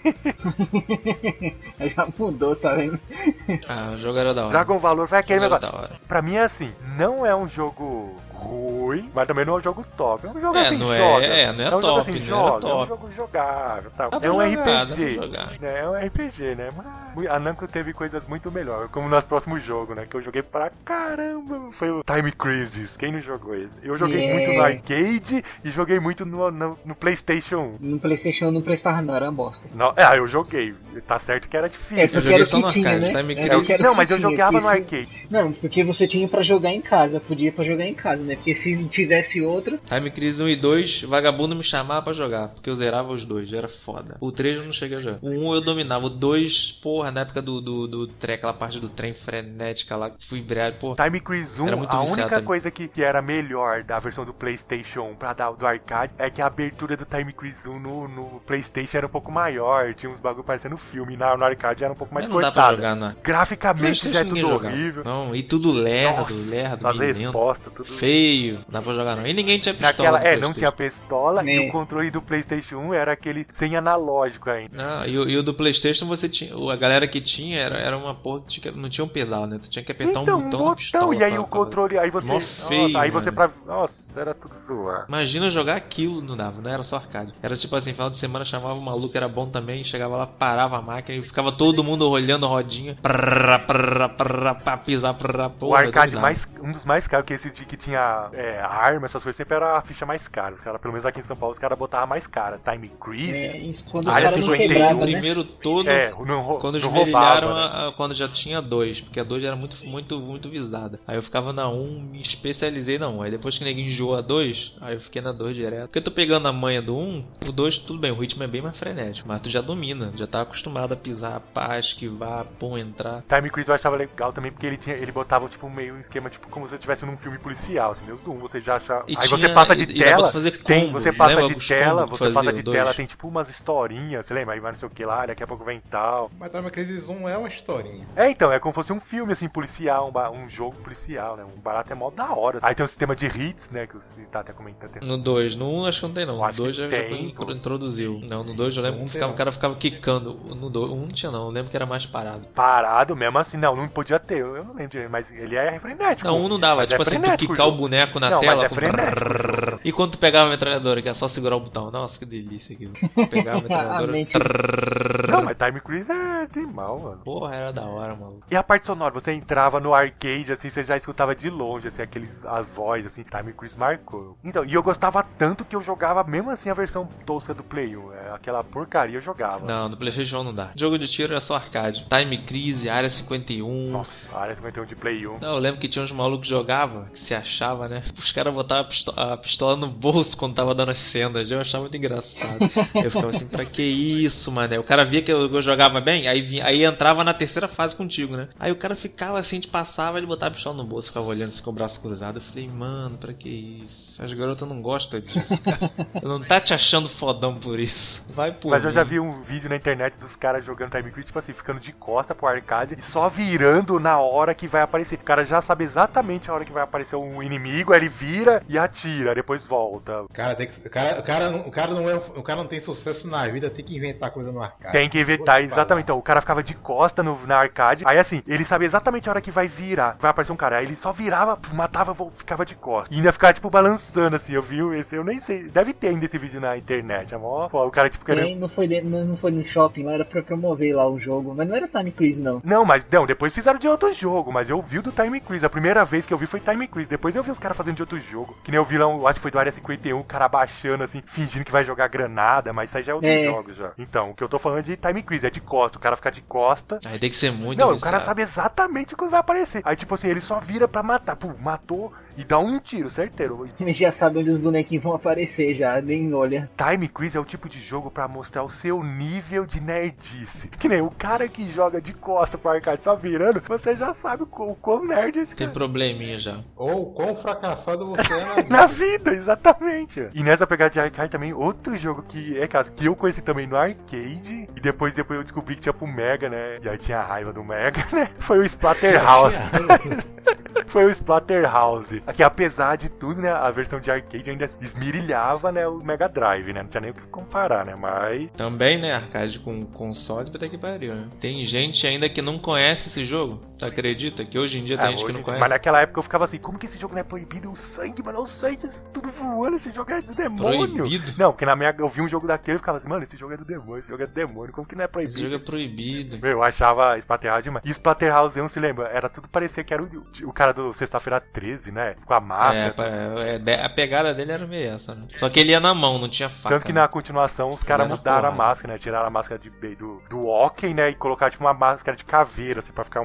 Já mudou, tá vendo? O jogo era da hora. Dragon Valor foi aquele O jogo era negócio. da hora. Pra mim é assim, não é um jogo ruim, mas também não é um jogo top. É um jogo assim, não joga. é um jogo top, assim, não joga. era É um top. jogo jogável, tal. Dá pra É um jogar, dá RPG. pra jogar. Né? É um RPG, né? Mas a Namco teve coisas muito melhores, como nos próximos jogos, né? Que eu joguei pra caramba. Foi o Time Crisis. Quem não jogou esse? Eu joguei muito no arcade e joguei muito no PlayStation 1. No PlayStation não prestava, não, era uma bosta. Não, eu joguei. Tá certo que era difícil. Porque joguei era o só que no tinha, arcade, né? Time Era o que era Não, o que mas eu tinha, jogava no porque arcade. Não, porque você tinha pra jogar em casa, podia pra jogar em casa, né? Porque se tivesse outro... Time Crisis 1 e 2, vagabundo me chamava pra jogar, porque eu zerava os dois, era foda. O 3 eu não cheguei a jogar. O 1 eu dominava, o 2, porra, na época do trem, aquela parte do trem frenética lá, fui embriagado, porra. Time Crisis 1, Era muito a viciado única também. coisa que era melhor da versão do PlayStation 1 pra dar do arcade é que a abertura do Time Crisis 1 no PlayStation era um pouco maior, tinha uns bagulho parecendo filme, no arcade era um pouco mais Mas não dá pra cortado. jogar, não. Graficamente já é tudo Ninguém jogava. horrível. Não, e tudo lerdo, Nossa, as milhento, respostas, tudo... feio, não dá pra jogar não. E ninguém tinha pistola. Naquela, no não PlayStation. tinha pistola e É. o controle do PlayStation 1 era aquele sem analógico ainda. Não, e o do PlayStation você tinha. A galera que tinha era uma porra que não tinha um pedal, né? Tu tinha que apertar Então, um botão na pistola. e aí pra- o controle, aí você... Mó feio, nossa, aí você né? Nossa, era tudo zoar. Imagina jogar aquilo, não dava, não era só arcade. Era tipo assim, final de semana chamava o maluco, era bom também, chegava lá, parava a máquina e ficava todo mundo olhando a rodinha. Pra pisar, O porra, arcade dominava. um dos mais caros, que esse de que tinha arma, essas coisas, sempre era a ficha mais cara. Os cara, pelo menos aqui em São Paulo, os caras botavam mais cara. Time Crisis. Isso quando os Área caras não 51, quebravam, O né? primeiro todo, quando não esmerilharam roubava, né? quando já tinha 2, porque a 2 era muito visada. Aí eu ficava na 1, me especializei na 1. Aí depois que ninguém enjoou a 2, aí eu fiquei na 2 direto. Porque eu tô pegando a manha do 1, o 2 tudo bem, o ritmo é bem mais frenético, mas tu já domina, já tá acostumado a pisar, pá, esquivar, pum, entrar. Time Crisis eu achava legal também, porque ele botava tipo meio um esquema, tipo como se você estivesse num filme policial, assim, Deus do 1, você já acha... E Aí tinha- você passa de e dá pra tela, fazer tem, combo, você passa lembra de os tela, combo que você passa fazia de o dois? tela, tem tipo umas historinhas, você lembra? Aí vai não sei o que lá, daqui a pouco vem tal. Mas Time Crisis 1 é uma historinha. Então, é como se fosse um filme, assim, policial, um jogo policial, né? Um barato é mó da hora. Aí tem um sistema de hits, né, que você tá até comentando. No 2, no 1 acho que não tem não. Eu No acho 2 que já tem, pô. introduziu. Não, no 2 eu lembro Não que tem, o não. cara ficava quicando. No 2, um não tinha não, eu lembro que era mais parado. Parado mesmo assim, não podia ter, eu não lembro, mas ele é frenético. Não, um não dava, Mas tipo é assim, tu frenético quicar o jogo. boneco na Não, tela. mas é com frenético. E quando tu pegava a metralhadora, que é só segurar o botão. Nossa, que delícia aquilo. Pegava a metralhadora. A mente. Não, mas Time Crisis é de mal, mano. Porra, era da hora, mano. E a parte sonora, você entrava no arcade, assim, você já escutava de longe, assim, as vozes, assim, Time Crisis marcou. Então, e eu gostava tanto que eu jogava mesmo assim a versão tosca do Play 1. Aquela porcaria eu jogava. Não, no PlayStation não dá. Jogo de tiro era só arcade. Time Crisis, Área 51. Nossa, a área 51 de Play 1. Não, eu lembro que tinha uns malucos que jogavam, que se achava, né? Os caras botavam a pistola no bolso quando tava dando as cenas. Eu achava muito engraçado. Eu ficava assim, pra que isso, mané? O cara via que eu jogava bem, aí entrava na terceira fase contigo, né? Aí o cara ficava assim, te passava, ele botava a pistola no bolso, ficava olhando assim com o braço cruzado. Eu falei, mano, pra que isso? As garotas não gostam disso, cara. Eu não tá te achando fodão por isso. Vai por Mas eu mim. já vi um vídeo na internet dos caras jogando Time Crisis, tipo assim, ficando de costa pro arcade e só virando na hora que vai aparecer. O cara já sabe exatamente a hora que vai aparecer um inimigo, aí ele vira e atira, aí depois volta. Cara, o cara não tem sucesso na vida, tem que inventar coisa no arcade. Tem que evitar, exatamente. Então, o cara ficava de costa na arcade, aí assim, ele sabia exatamente a hora que vai virar, vai aparecer um cara, aí ele só virava, matava, ficava de costa. E ainda ficava, tipo, balançando, assim, eu vi esse, eu nem sei, deve ter ainda esse vídeo na internet, amor. Pô, o cara, tipo, querendo... Não foi no shopping lá, era pra promover lá o jogo, mas não era Time Crisis não. Não, mas não, depois fizeram de outro jogo, mas eu vi o do Time Crisis. A primeira vez que eu vi foi Time Crisis. Depois eu vi os caras fazendo de outro jogo. Que nem o vilão, eu acho que foi do Área 51, o cara abaixando assim, fingindo que vai jogar granada, mas isso aí já é outros jogos já. Então, o que eu tô falando é de Time Crisis, é de costa. O cara fica de costa. Aí tem que ser muito Não, o viciado. cara sabe exatamente quando vai aparecer. Aí, tipo assim, ele só vira pra matar. Pum, matou e dá um tiro, certeiro. Ele já sabe onde os bonequinhos vão aparecer já, nem olha. Time Crisis é o tipo de jogo pra mostrar o seu nível de nerdice. Que nem o cara que joga de costa pro arcade só virando, você já sabe o quão nerd é esse Tem cara. probleminha já. Ou quão fracassado você é na vida. Na vida, exatamente. E nessa pegada de arcade também, outro jogo que que eu conheci também no arcade, e depois eu descobri que tinha pro Mega, né? E aí tinha a raiva do Mega, né? Foi o Splatterhouse. Foi o Splatterhouse. Aqui, apesar de tudo, né? A versão de arcade ainda esmirilhava, né? O Mega Drive, né? Não tinha nem o que comparar, né? Mas... Também, né? Arcade com console, puta que pariu, né? Tem gente ainda que não conhece esse jogo. Tu acredita que hoje em dia tem gente que não conhece? Mas naquela época eu ficava assim, como que esse jogo não é proibido? O sangue, mano, o sangue, tudo voando, esse jogo é do demônio. Proibido? Não, porque eu vi um jogo daquele e ficava assim, mano, esse jogo é do demônio, esse jogo é do demônio, como que não é proibido? Esse jogo é proibido. Meu, eu achava Splatterhouse demais. E Splatterhouse 1, se lembra? Era tudo parecia que era o cara do Sexta-feira 13, né? Com a máscara. A pegada dele era meio essa, né? Só que ele ia na mão, não tinha faca. Tanto que na continuação os caras Era mudaram a porrada. máscara, né? Tiraram a máscara do Hockey, né? E colocaram tipo uma máscara de caveira, assim, pra ficar um pouco mais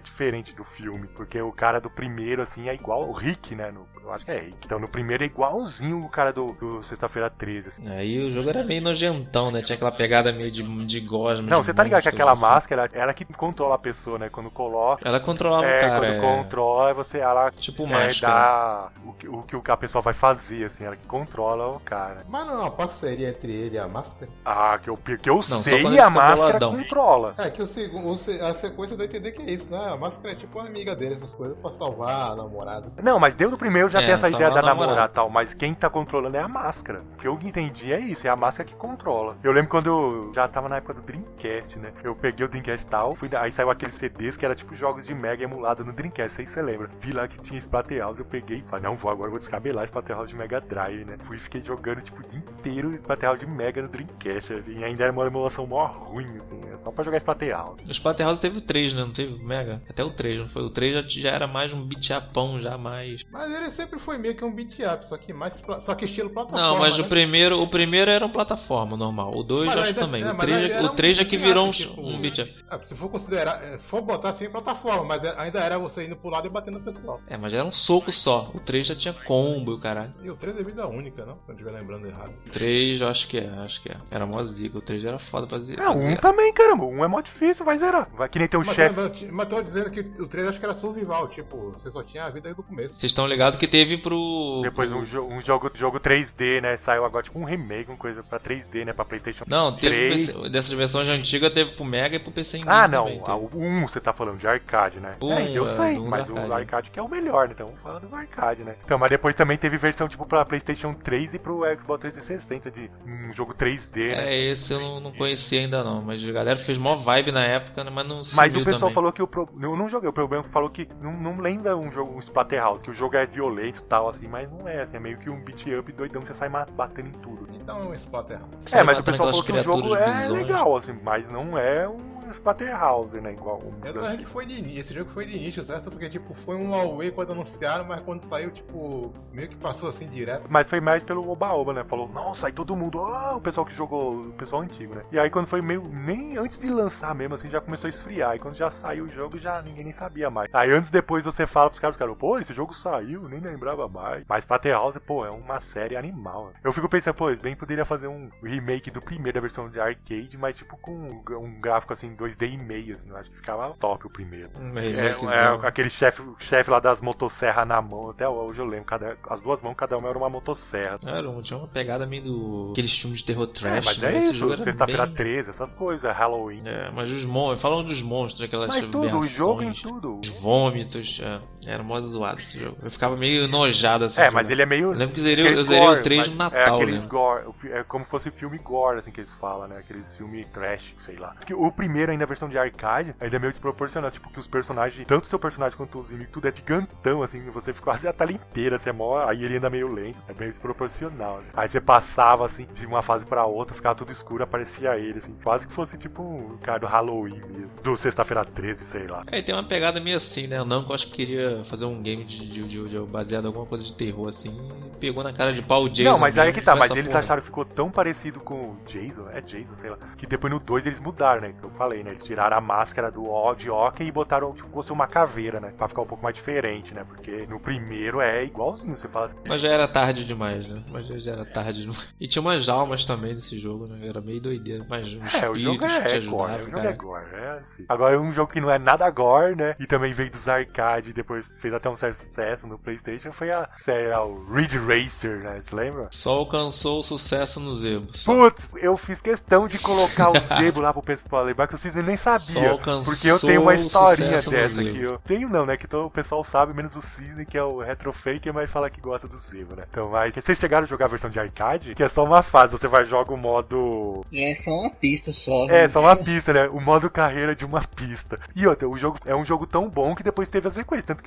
diferente do filme. Porque o cara do primeiro, assim, é igual o Rick, né? Eu acho que é Rick. Então no primeiro é igualzinho o cara do Sexta-feira 13, assim. Aí o jogo era meio nojentão, né? Tinha aquela pegada meio de gosma. Não, você tá ligado que aquela assim. máscara, ela que controla a pessoa, né? Quando coloca... Ela controlava o cara. Quando controla, ela tipo máscara. Dá o que a pessoa vai fazer, assim. Ela que controla o cara. Mas não é uma parceria entre ele e a máscara? Ah, que eu Não, sei, a máscara boladão. controla. É que a sequência dá a entender que é isso, né? A máscara é tipo uma amiga dele, essas coisas, pra salvar a namorada. Não, mas desde o primeiro já tem essa ideia da namorada namorada e tal, mas quem tá controlando é a máscara. O que eu entendi é isso, é a máscara que controla. Eu lembro quando eu já tava na época do Dreamcast, né? Eu peguei o Dreamcast e tal, aí saiu aqueles CDs que era tipo jogos de Mega emulado no Dreamcast, sei se você lembra. Vi lá que tinha Splatterhouse, eu peguei e falei, não, agora eu vou descabelar Splatterhouse de Mega Drive, né? Fui e fiquei jogando tipo o dia inteiro Splatterhouse de Mega no Dreamcast, assim, e ainda era uma emulação mó ruim, assim, só pra jogar Splatterhouse. O Splatterhouse teve o 3, né? Não teve o Mega? Até o 3, não foi? O 3 já era mais um beat-upão, já mais... Mas ele sempre foi meio que um beat-up, só que estilo plataforma. Não, mas né? o primeiro era uma plataforma normal. O 2 acho que também. O 3 já que virou um beat-up. Se for considerar, for botar assim, plataforma, mas ainda era você indo pro lado e batendo no pessoal. É, mas era um soco só. O 3 já tinha combo e o caralho. E o 3 é vida única, não? Se eu estiver lembrando errado. O 3 eu acho que é. Era mó zica. O 3 era foda pra zerar. Não, um também, caramba. Um é mó difícil, vai zerar. Vai que nem tem um chefe. Mas tô dizendo que o 3 acho que era survival, tipo, você só tinha a vida aí do começo. Vocês estão ligados que teve pro... Depois um jogo 3D, né? Saiu agora tipo um remake, uma coisa pra 3D, né? Pra PlayStation 3. Não, teve dessas versões antigas, teve pro Mega e pro PC Engine. Ah, não. Também, O 1 você tá falando de arcade, né? Eu sei, mas o arcade que é o melhor, né? Então vamos falar do arcade, né? Então, mas depois também teve versão tipo pra PlayStation 3 e pro Xbox 360 de um jogo 3D, né? Esse eu não conhecia ainda não, mas a galera fez mó vibe na época, mas não subiu. Mas o pessoal também. falou que eu não joguei, o problema falou que não lembra um jogo, um Splatterhouse, que o jogo é violento e tal, assim, mas não é, assim, é meio que um beat up doidão que você sai batendo em tudo. Então é um Splatterhouse. Mas o pessoal falou que o jogo é legal, assim, mas não é um Splatterhouse, né, igual o... Eu acho que foi de início, esse jogo foi de início, certo? Porque, tipo, foi um away quando anunciaram, mas quando saiu, tipo, meio que passou assim direto. Mas foi mais pelo oba-oba, né? Falou, nossa, aí todo mundo, o pessoal que jogou, o pessoal antigo, né? E aí quando foi meio, nem antes de lançar mesmo, assim, já começou a esfriar. E quando já saiu o jogo, já ninguém nem sabia mais. Aí antes, depois você fala pros caras, pô, esse jogo saiu, nem lembrava mais. Mas Splatterhouse, pô, é uma série animal. Né? Eu fico pensando, pô, bem poderia fazer um remake do primeiro, da versão de arcade, mas tipo com um gráfico assim, 2D e meio, assim, eu acho que ficava top o primeiro. Aquele chefe lá das motosserras na mão, até hoje eu lembro, as duas mãos, cada uma era uma motosserra. Tinha uma pegada meio do... aqueles filmes de terror trash. Mas né? é isso, Sexta-feira 13, essas coisas, Halloween. Mas os monstros, falam dos monstros, aquelas mas tudo, o jogo em tudo. Os vômitos, era mó zoado esse jogo. Eu ficava meio enojado assim. Mas ele é meio... Eu lembro que eu zerei o 3 no Natal, aqueles gore, é como se fosse filme gore, assim, que eles falam, né? Aqueles filme trash, sei lá. Porque o primeiro, ainda a versão de arcade, ainda é meio desproporcional, tipo, que os personagens, tanto o seu personagem quanto os inimigos, tudo é gigantão, assim, você fica quase a tela inteira, você é mó, aí ele anda meio lento, é meio desproporcional, né? Aí você passava, assim, de uma fase pra outra, ficava tudo escuro, aparecia ele, assim, quase que fosse, tipo, um cara do Halloween mesmo, do Sexta-feira 13, sei lá. Tem uma pegada meio assim, né? O Namco acho que queria fazer um game baseado em alguma coisa de terror, assim, e pegou na cara de pau o Jason. Não, mas aí é que tá, mas eles porra. acharam que ficou tão parecido com o Jason, sei lá, que depois no 2 eles mudaram, né? Que eu falei, né? Eles tiraram a máscara de hockey e botaram, tipo, fosse uma caveira, né? Pra ficar um pouco mais diferente, né? Porque no primeiro é igualzinho, você fala. Mas já era tarde demais, né? Já era tarde demais. E tinha umas almas também desse jogo, né? Era meio doideira, mas o jogo é gore, assim. Agora um jogo que não é nada gore, né? E também veio dos arcades e depois fez até um certo sucesso no PlayStation, foi a série, o Ridge Racer, né? Você lembra? Só alcançou o sucesso no Zebo. Putz, eu fiz questão de colocar o Zebo lá pro pessoal lembrar que o Cisne nem sabia. Porque eu tenho uma historinha dessa aqui. Eu tenho não, né? Que todo o pessoal sabe, menos o Cisne, que é o Retrofaker, mas fala que gosta do Zebo, né? Então, mas vocês chegaram a jogar a versão de arcade? Que é só uma fase, você vai jogar o modo... É só uma pista só. Só uma pista, né? O modo carreira de uma pista. E outra, o jogo é um jogo tão bom que depois teve a sequência. Tanto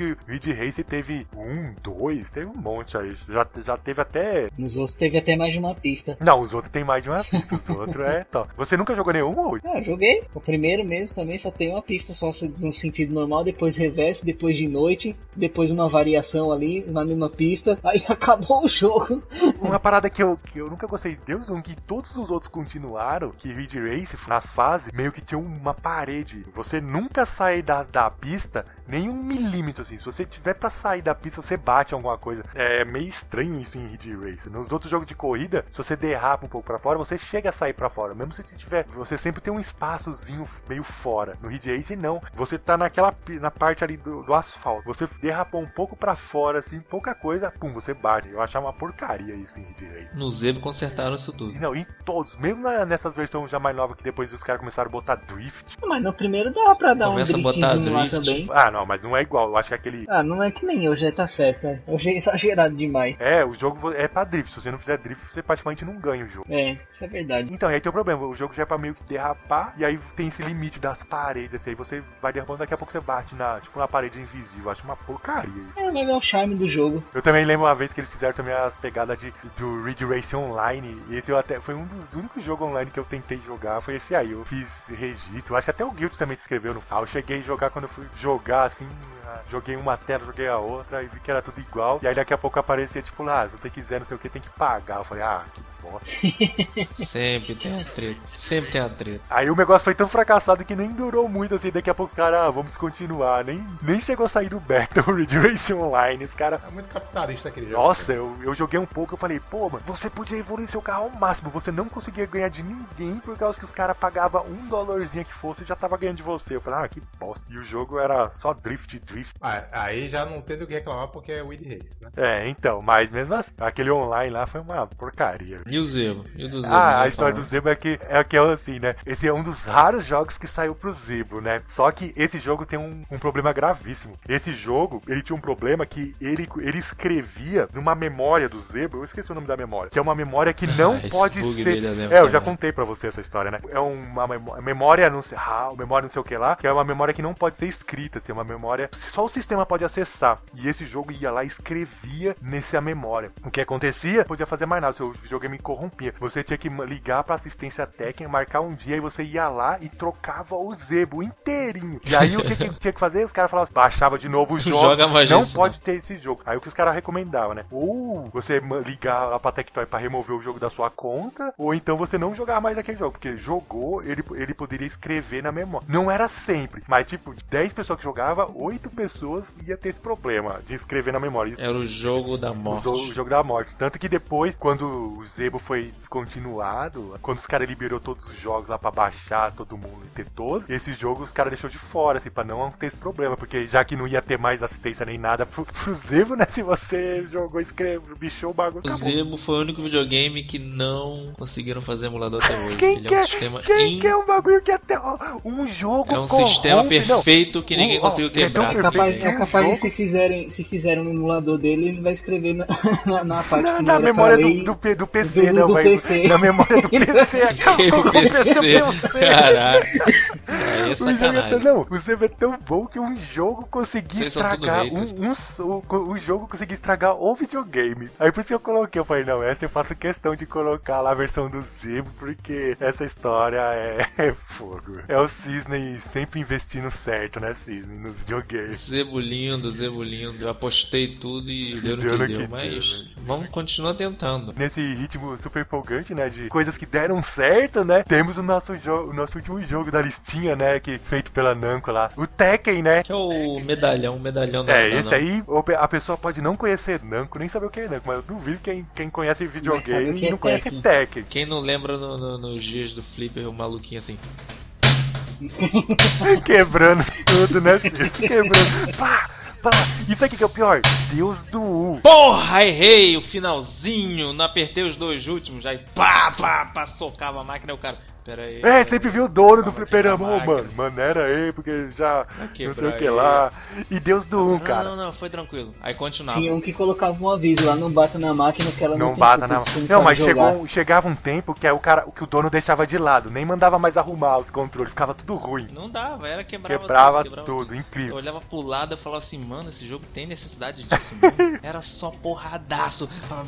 que o Ridge Racer teve 1, 2, teve um monte aí. Já teve até... Nos outros teve até mais de uma pista. Não, os outros tem mais de uma pista, os outros é top. Você nunca jogou nenhum hoje? Ah, joguei. O primeiro mesmo também só tem uma pista só no sentido normal, depois reverso, depois de noite, depois uma variação ali na mesma pista, aí acabou o jogo. Uma parada que eu nunca gostei de Deus, que todos os outros continuaram, que Ridge Race, nas fases, meio que tinha uma parede. Você nunca sai da pista nem 1 milímetro, assim. Se você tiver pra sair da pista, você bate alguma coisa. É meio estranho isso em Ridge Race. Nos outros jogos de corrida, se você derrapa um pouco pra fora, você chega a sair pra fora. Mesmo se tiver, você sempre tem um espaçozinho meio fora. No Ridge Race, não. Você tá na parte ali do asfalto. Você derrapou um pouco pra fora, assim, pouca coisa, pum, você bate. Eu achava uma porcaria isso em Ridge Race. No Zebo consertaram isso tudo. Não, em todos. Mesmo nessas versões já mais novas, que depois os caras começaram a botar drift. Mas no primeiro dava pra dar Começa um a botar driftzinho lá drift. também. Ah, não, mas não é igual. Eu acho que aquele... Ah, não é que nem eu, já tá certo, né? Eu já exagerado demais. É, o jogo é pra drift. Se você não fizer drift, você praticamente não ganha o jogo. É, isso é verdade. Então, aí tem o problema. O jogo já é pra meio que derrapar. E aí tem esse limite das paredes. Assim, aí você vai derrapando, daqui a pouco você bate na parede invisível. Eu acho uma porcaria isso. É, mas é o charme do jogo. Eu também lembro uma vez que eles fizeram também as pegadas do Ridge Race Online. E esse foi um dos únicos jogos online que eu tentei jogar. Foi esse aí. Eu fiz registro. Acho que até o Guild também se inscreveu no canal. Eu cheguei a jogar quando eu fui jogar assim. Joguei uma tela, joguei a outra e vi que era tudo igual. E aí daqui a pouco aparecia tipo lá, se você quiser não sei o que, tem que pagar. Eu falei, que bosta. Sempre tem a treta. Sempre tem a treta. Aí o negócio foi tão fracassado que nem durou muito assim. Daqui a pouco, cara, vamos continuar. Nem chegou a sair do beta o Ridge Race Online. Esse cara... É muito capitalista aquele jogo. Nossa, eu joguei um pouco, eu falei, pô, mano, você podia evoluir seu carro ao máximo. Você não conseguia ganhar de ninguém por causa que os caras pagavam $1 que fosse e já tava ganhando de você. Eu falei, que bosta. E o jogo era só drift. Aí já não tem do que reclamar porque é o Ridge Race, né? É, então, mas mesmo assim, aquele online lá foi uma porcaria. E o Zebo? E o do Zebo? A história do Zebo é que é assim, né? Esse é um dos raros jogos que saiu pro Zebo, né? Só que esse jogo tem um problema gravíssimo. Esse jogo, ele tinha um problema que ele escrevia numa memória do Zebo, eu esqueci o nome da memória, que é uma memória que não pode ser... eu já contei pra você essa história, né? É uma memória, não sei, memória não sei o que lá, que é uma memória que não pode ser escrita, assim, é uma memória só o sistema pode acessar. E esse jogo ia lá e escrevia nessa memória. O que acontecia? Podia fazer mais nada, o seu videogame corrompia. Você tinha que ligar pra assistência técnica, marcar um dia e você ia lá e trocava o Zebo inteirinho. E aí o que tinha que fazer? Os caras falavam, baixava de novo o jogo. Joga mais não isso, pode ter esse jogo. Aí o que os caras recomendavam, né? Ou você ligar lá pra Tectoy pra remover o jogo da sua conta, ou então você não jogar mais aquele jogo. Porque jogou, ele poderia escrever na memória. Não era sempre, mas tipo, 10 pessoas que jogavam, 8 pessoas ia ter esse problema de escrever na memória. Era o jogo da morte. O jogo da morte. Tanto que depois, quando o Zebo foi descontinuado, quando os caras liberou todos os jogos lá pra baixar todo mundo e ter todos, esse jogo os caras deixou de fora, assim, pra não ter esse problema, porque já que não ia ter mais assistência nem nada pro Zebo, né, se você jogou, escreveu, bichou o bagulho, acabou. O Zebo foi o único videogame que não conseguiram fazer emulador até hoje. Quem quer um bagulho que até um jogo é um sistema perfeito que ninguém conseguiu quebrar. É capaz de se fizerem um emulador dele, ele vai escrever na parte que na memória do PC, não, vai. PC. Na memória do PC, acabou com o PC. Caralho. Aí é sacanagem. O Zebo é tão bom que um jogo conseguia estragar o jogo conseguia estragar o videogame. Aí por isso que eu coloquei, eu falei, não, essa eu faço questão de colocar lá a versão do Zebo, porque essa história é fogo. É o Cisne sempre investindo certo, né, Cisne, nos videogames. Zebo lindo. Eu apostei tudo e deu no que deu, mas vamos continuar tentando. Nesse ritmo super empolgante, né, de coisas que deram certo, né, temos o nosso último jogo da listinha, né, que feito pela Namco lá, o Tekken, né. Que é o medalhão da esse aí, a pessoa pode não conhecer Namco, nem saber o que é Namco, mas eu duvido quem conhece videogame e não conhece Tekken. Quem não lembra nos dias do Flipper, o maluquinho assim... Quebrando tudo, né, quebrando, pá! Isso aqui que é o pior, Deus do U. Porra, errei o finalzinho, não apertei os dois últimos, aí pá, socava a máquina e o cara, Pera aí. É, sempre vi o dono do Calma, fliperama, ô, máquina. mano, maneira aí, porque já Vai não sei quebrar o que aí. lá. E Deus do cara. Não, foi tranquilo. Aí continuava. Tinha um que colocava um aviso lá, não bata na máquina que ela não Não tem bata culpa, na. você Não, sabe mas jogar. chegava um tempo que aí que o dono deixava de lado, nem mandava mais arrumar os controles, ficava tudo ruim. Não dava, era quebrava Quebrava tudo. tudo, Eu incrível. olhava pro lado e falava assim, mano, esse jogo tem necessidade disso, mano. Era só porradaço.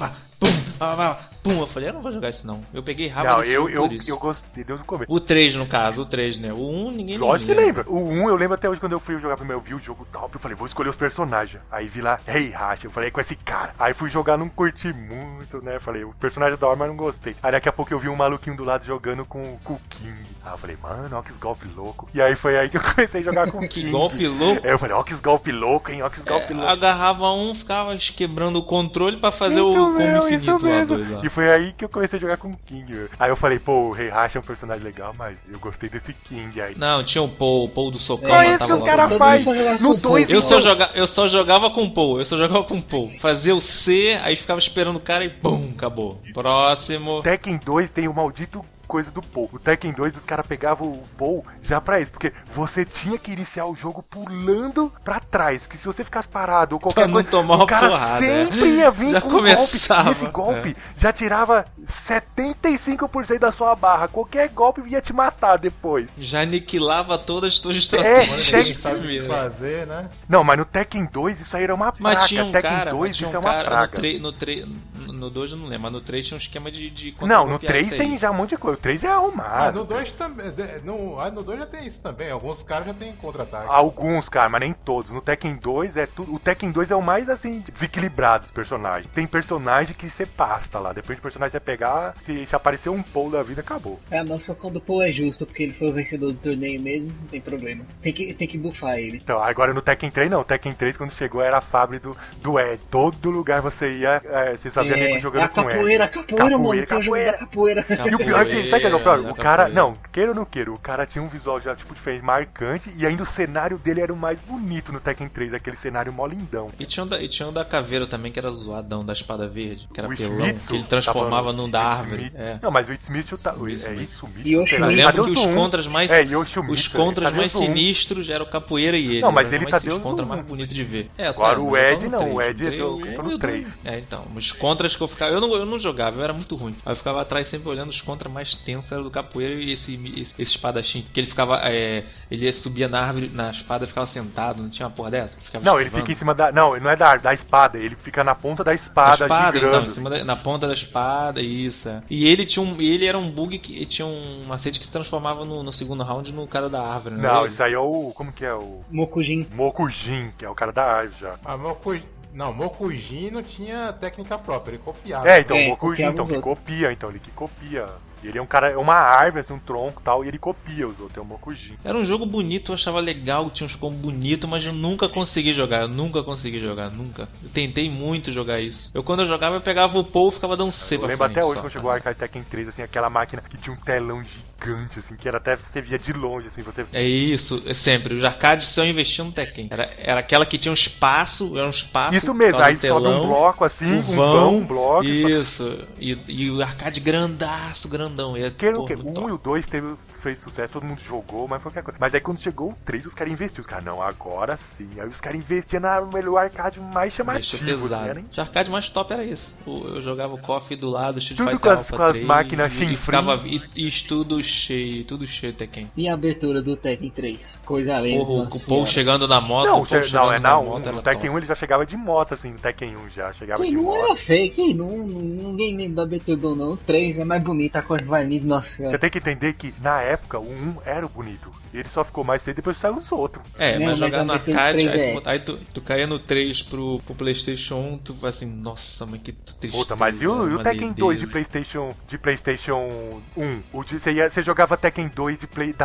Pum. Eu falei, eu não vou jogar isso não. Eu peguei raiva Não, desse eu, jogo por isso. eu gostei desde o começo. O 3, no caso, o 3, né? O 1, ninguém Lógico que lembra. lembra. O 1 eu lembro até hoje quando eu fui jogar primeiro, eu vi o jogo top, eu falei, vou escolher os personagens. Aí vi lá, Heihachi, eu falei, com esse cara. Aí fui jogar, não curti muito, né? Falei, o personagem é da hora, mas não gostei. Aí daqui a pouco eu vi um maluquinho do lado jogando com o King. Aí eu falei, mano, ó que golpe louco. E aí foi aí que eu comecei a jogar com o King. Que golpe louco. Aí eu falei, ó que golpe louco, hein, ó que golpe louco. Agarrava um, ficava quebrando o controle pra fazer o Então, combo meu, infinito isso lá, mesmo. doido lá. E foi aí que eu comecei a jogar com o King. Meu. Aí eu falei, pô, o Heihachi é um personagem legal, mas eu gostei desse King aí. Não, tinha o Paul do socão. Só isso matava que os lá caras todo fazem. Todo mundo só jogava No com 2 Paul. Eu só jogava com o Paul. Fazia o C, aí ficava esperando o cara e pum, acabou. Próximo. Tekken 2 tem o maldito coisa do Paul. O Tekken 2 os caras pegavam o Paul já pra isso, porque você tinha que iniciar o jogo pulando pra trás, porque se você ficasse parado ou qualquer Pra não coisa, tomar o uma cara porrada, sempre ia vir Já com um começava, golpe. E esse golpe já tirava 75% da sua barra. Qualquer golpe ia te matar depois. Já aniquilava todas as tuas É, estratégias. Ninguém sabe o que fazer, né? Não, mas no Tekken 2 isso aí era uma praga. Mas tinha um Tekken cara, 2 mas tinha isso um é uma cara praga. no 2 eu não lembro, mas no 3 tinha um esquema de Não, no contracopiar 3 isso aí. tem já um monte de coisa. O 3 é Ah, arrumado. no 2 também. No 2 já tem isso também. Alguns caras já tem contra-ataque. Alguns, cara, mas nem todos. No Tekken 2 é tudo. O Tekken 2 é o mais assim, desequilibrado dos personagens. Tem personagem que você pasta lá. Depois de personagem você pegar, se aparecer um Paul da vida, acabou. É, mas só quando o Paul é justo, porque ele foi o vencedor do torneio mesmo, não tem problema. Tem que buffar ele. Então, agora no Tekken 3 não. O Tekken 3 quando chegou era a fábrica do Ed. Todo lugar você ia, você sabia nego jogando a com Ed. capoeira, mano, tem o jogo da capoeira. E o pior é que, sabe o que é o pior? O cara, Capoeira. não, queira ou não queira, o cara tinha um visual já, tipo, diferente, marcante, e ainda o cenário dele era o mais bonito no Tekken 3, aquele cenário mó lindão. E tinha um da caveira também, que era zoadão, da espada verde, que era O pelão, Shimizu, que ele transformava tava num no da Shimizu. árvore. É. Não, mas o Itsumitsu tá. O É Itsumitsu. Itsumitsu, E o sei lá. Shimizu. Eu Cadê lembro que do os um? contras mais. É, Yoshimitsu, Os contras cadê mais os do um? sinistros eram o capoeira e ele. Não, mas eram ele mais tá esses Deus do contras um. mais bonito de ver. É, Agora o mas eu Ed tô no não, o 3, Ed eu tô no 3. É, então, os contras que eu ficava. Eu não jogava, eu era muito ruim. Aí eu ficava atrás sempre olhando os contras mais tensos, era do capoeira e esse espadachim. Que ele ficava. Ele subia na árvore, na espada e ficava sentado, não tinha uma porra dessa? Ficava Não, ele esquivando. fica em cima da. Não, ele não é da árvore, da espada. Ele fica na ponta da espada, Então, girando. em cima na ponta da espada, isso. É. E ele era um bug que tinha um macete que se transformava no segundo round no cara da árvore, né? Não, isso aí é o. Como que é? O Mokujin. Mokujin, que é o cara da árvore já. Ah, Mokujin não tinha técnica própria, ele copiava. É, então, É, o Mokujin, copiava então, os que outros. copia, então, ele que copia. Ele é um cara, é uma árvore, assim, um tronco e tal, e ele copia os outros, é o Mokujin. Era um jogo bonito, eu achava legal, tinha uns combos bonitos, mas eu nunca consegui jogar, nunca. Eu tentei muito jogar isso. Quando eu jogava, eu pegava o Paul e ficava dando C Eu pra lembro frente. até hoje só, quando chegou o cara. Arcade Tekken 3, assim, aquela máquina que tinha um telão gigante, assim, que era até você via de longe, assim, você... É isso, é sempre. Os arcades só investiam no Tekken. Era aquela que tinha um espaço, era um espaço. Isso mesmo, só aí no sobe um telão, bloco, assim, o um vão, um bloco... Isso. E o arcade grandão. E, Queira ou porra, não queira, muito o 1 e top. o 2 fez sucesso, todo mundo jogou, mas foi qualquer coisa. Mas aí quando chegou o 3, os caras investiram. Os caras, não, agora sim. Aí os caras investiam no melhor arcade mais Deixa chamativo. pesado. Assim, né? O arcade mais top era isso. Eu jogava o KOF do lado, Street Tudo Fighter com as- Alpha com as 3, máquinas e chinfrim. ficava e tudo cheio Tekken. E a abertura do Tekken 3? Coisa linda. Porra, o nossa Paul senhora. chegando na moto, Não, o Paul chegando na moto, no era Tekken top. 1 ele já chegava de moto, assim, no Tekken 1 já chegava Que de não moto. era fake, ninguém lembra da abertura do não. O 3 é mais bonito, a coisa vai lindo, nossa Você senhora. tem que entender que, na época, o 1 era o bonito. Ele só ficou mais cedo e depois saiu os outros. É, Não, mas mas jogar a no abertura do arcade, 3 aí tu caía no 3 pro Playstation 1, tu vai assim, nossa, mas que tristeza. Puta, mas e o uma Tekken 2 de lerdeza. PlayStation 1? Você jogava Tekken 2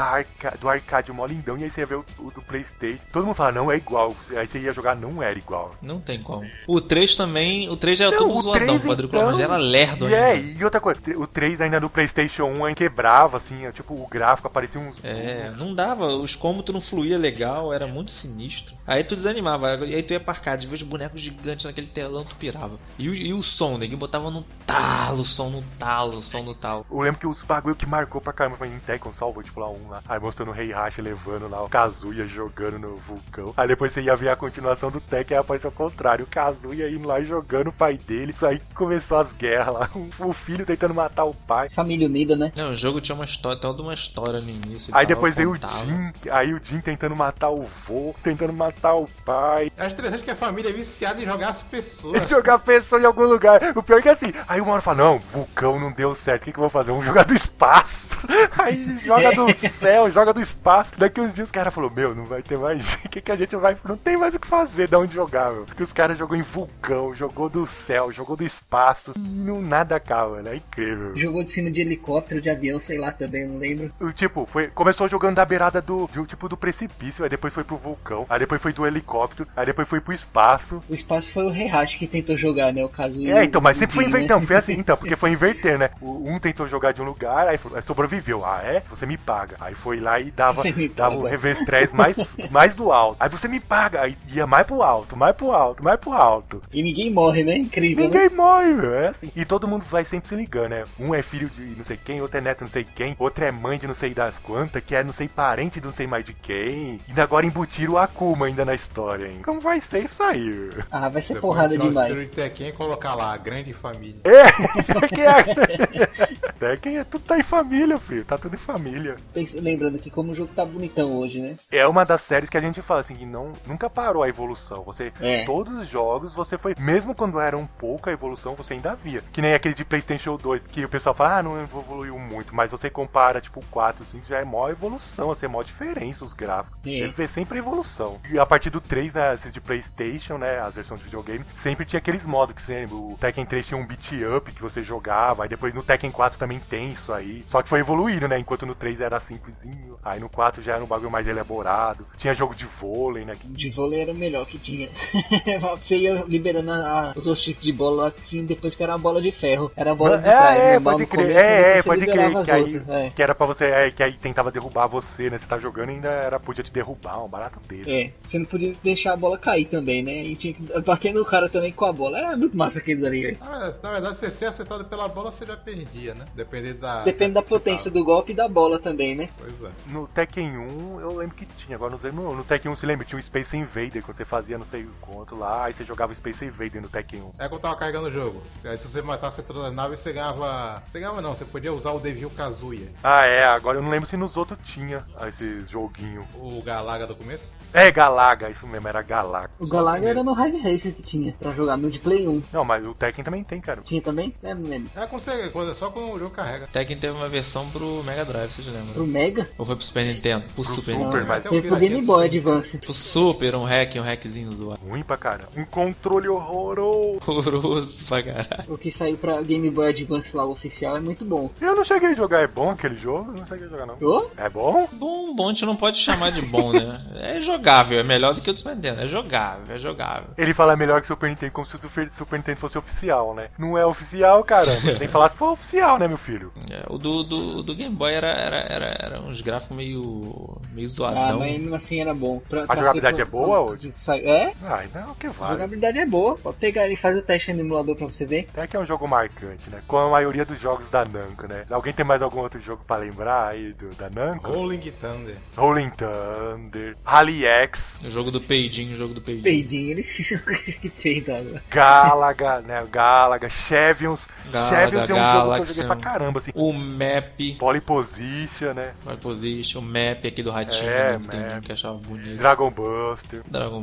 do arcade mó lindão, e aí você ia ver o do PlayStation. Todo mundo fala, não é igual. Aí você ia jogar, não era igual. Não tem como. O 3 também, o 3 era Não, todo o zoadão, 3, quadriculado, mas então, era lerdo E ainda. e outra coisa, o 3 ainda no PlayStation 1 quebrava, assim, tipo, gráfico, apareciam uns... Não dava, os cômodos não fluía legal, era muito sinistro. Aí tu desanimava, aí tu ia pra arcade, vê os bonecos gigantes naquele telão, tu pirava. E o som, ninguém botava no talo, som no talo. Eu lembro que os bagulho que marcou pra caramba foi em Tekken, salvo, tipo lá um lá. Aí mostrando o Heihachi levando lá o Kazuya jogando no vulcão. Aí depois você ia ver a continuação do Tekken e apareceu ao contrário. O Kazuya indo lá jogando o pai dele. Isso aí começou as guerras lá. O filho tentando matar o pai. Família unida, né? Não, o jogo tinha uma história, toda uma história no início. Aí depois veio o Jin. Aí o Jin tentando matar o vô, tentando matar o pai. É interessante que a família é viciada em jogar as pessoas. Jogar pessoa em algum lugar. O pior é que assim, aí uma hora fala, não, vulcão não deu certo, o que eu vou fazer? Vamos jogar do espaço. Aí joga do céu, joga do espaço. Daqui uns dias os caras falaram, meu, não vai ter mais. O que a gente vai. Não tem mais o que fazer, de onde jogar, meu. Porque os caras jogou em vulcão, jogou do céu, jogou do espaço. Não nada acaba, né? É incrível. Jogou de cima de helicóptero, de avião, sei lá também, não lembro. Tipo, começou jogando da beirada do precipício, aí depois foi pro vulcão, aí depois foi do helicóptero, aí depois foi pro espaço. O espaço foi o Heihachi que tentou jogar, né? O caso. Então, mas sempre foi invertendo, foi assim, então, porque foi inverter, né? Um tentou jogar de um lugar, aí sobreviveu. Ah, é? Você me paga. Aí foi lá e dava o revestrez mais do alto. Aí você me paga, aí ia mais pro alto. E ninguém morre, né? Incrível. Ninguém morre, meu. É assim. E todo mundo vai sempre se ligando, né? Um é filho de não sei quem, outro é neto de não sei quem, outro é mãe de não sei das quantas, que é não sei parente de não sei mais de quem. E agora embutiram o Akuma ainda na história, hein? Como vai ser isso aí? Ah, vai ser porrada demais. O Tekken colocar lá, grande família. Tekken tudo tá em família, filho. Tá tudo em família. Lembrando que como o jogo tá bonitão hoje, né? É uma das séries que a gente fala assim, que nunca parou a evolução. Todos os jogos, você foi... Mesmo quando era um pouco a evolução, você ainda via. Que nem aquele de PlayStation 2, que o pessoal fala, não evoluiu muito. Mas você compara, tipo, o 4, 5, já é maior evolução, assim, é maior diferença os gráficos. Você vê sempre evolução. E a partir do 3, né, esses de PlayStation, né, as versões de videogame, sempre tinha aqueles modos que você lembra. O Tekken 3 tinha um beat up que você jogava, aí depois no Tekken 4 também tem isso aí. Só que foi evoluindo, né, enquanto no 3 era simplesinho, aí no 4 já era um bagulho mais elaborado. Tinha jogo de vôlei, né. De vôlei era o melhor que tinha. Você ia liberando os outros tipos de bola lá, que depois que era a bola de ferro. Era a bola de trás, pode crer. Pode crer. Que aí, que era pra você, que aí tentava derrubar você, né, você tá jogando e ainda podia te derrubar, um barato dele. Você não podia deixar a bola cair também, né, e tinha que bater no cara também com a bola. Era muito massa aquele ali, velho. Na verdade, se você ser acertado pela bola, você já perdia, né? Depende da potência do golpe e da bola também, né? Pois é. No Tekken 1 eu lembro que tinha, agora não sei, no Tekken 1 você lembra, tinha o Space Invader, quando você fazia não sei quanto lá, aí você jogava o Space Invader no Tekken 1. É quando tava carregando o jogo. Aí se você matasse todas as naves, você ganhava... Você ganhava não, você podia usar o Devil Kazuya. Agora eu não lembro se nos outros tinha esses joguinhos. O Galaga do começo? Galaga, isso mesmo, era Galaga. O Galaga era no Hard Racer que tinha, pra jogar no de Play 1. Não, mas o Tekken também tem, cara. Tinha também? Não lembro. Só quando o jogo carrega. Tekken teve uma versão pro Mega Drive, vocês lembram? Pro Mega? Ou foi pro Super Nintendo? Pro Super Nintendo. Mas teve pro Game Boy Advance. Pro Super, um hackzinho zoado. Ruim pra caramba. Um controle horroroso. Horroroso pra caralho. O que saiu pra Game Boy Advance lá, o oficial, é muito bom. Eu não cheguei a jogar, é bom aquele jogo? Eu não cheguei a jogar, não. É bom? Bom, a gente não pode chamar de bom, né? É jogável, é melhor do que o do Super Nintendo. É jogável. Ele fala melhor que o Super Nintendo, como se o Super Nintendo fosse oficial, né? Não é oficial, caramba. Tem que falar se for oficial, né, meu filho? O do Game Boy era uns gráficos meio zoadão. Mas mesmo assim era bom. A jogabilidade é boa hoje? Então o que vale. A jogabilidade é boa. Pode pegar ele e fazer o teste no emulador pra você ver. Até que é um jogo marcante, né? Com a maioria dos jogos da Namco, né? Alguém tem mais algum outro jogo pra lembrar aí da Namco? Rolling Thunder. Rally X. O jogo do Peidinho, Peidinho, que feito agora. Galaga, Chevions. Chevions é um jogo que eu joguei pra caramba, assim. O Map. Polyposition, né? O Map aqui do ratinho, que achava bonito. Dragon Buster.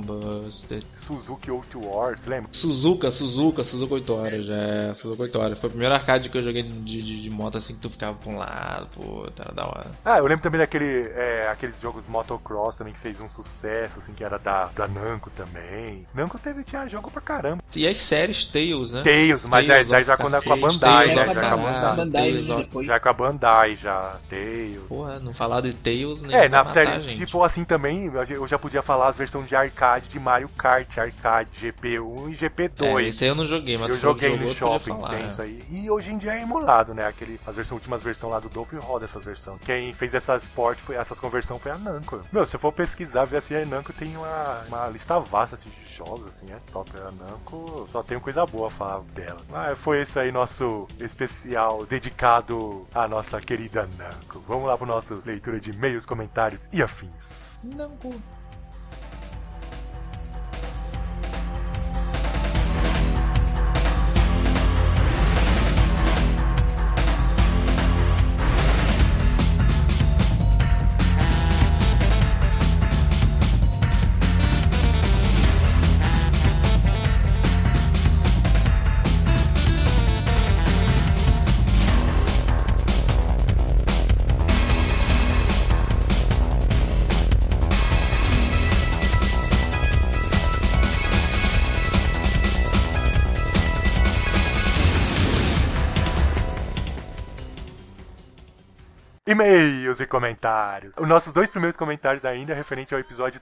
Suzuki 8 Wars, lembra? Suzuka 8 horas, Suzuka 8 horas. Foi o primeiro arcade que eu joguei de moto, assim, que tu ficava pra um lado, pô, era da hora. Eu lembro também aqueles jogos motocross também que fez um sucesso, assim, que era da Namco também. Namco tinha jogo pra caramba. E as séries Tails, né? Mas já quando é com a Bandai, né? A Bandai Tails, ó. depois. Já com a Bandai, já. Tails. Porra, não falar de Tails nem Na vai série, matar a gente. tipo assim também, eu já podia falar as versões de arcade de Mario Kart, arcade GP1 e GP2. Esse aí eu não joguei, mas Eu tu falou que joguei jogou, no tu podia shopping, falar, tem isso aí. E hoje em dia é emulado, né? As últimas versões lá do Dope roda essas versões. Quem fez essas conversões foi a Namco. Meu, se eu for pesquisar, ver assim, a Namco tem uma lista vasta assim, de jogos, assim, é top. A Namco só tenho coisa boa a falar dela. Mas foi esse aí nosso especial dedicado à nossa querida Namco. Vamos lá pro nosso leitura de e-mails, comentários e afins. Não, E-mails e comentários. Os nossos dois primeiros comentários ainda é referente ao episódio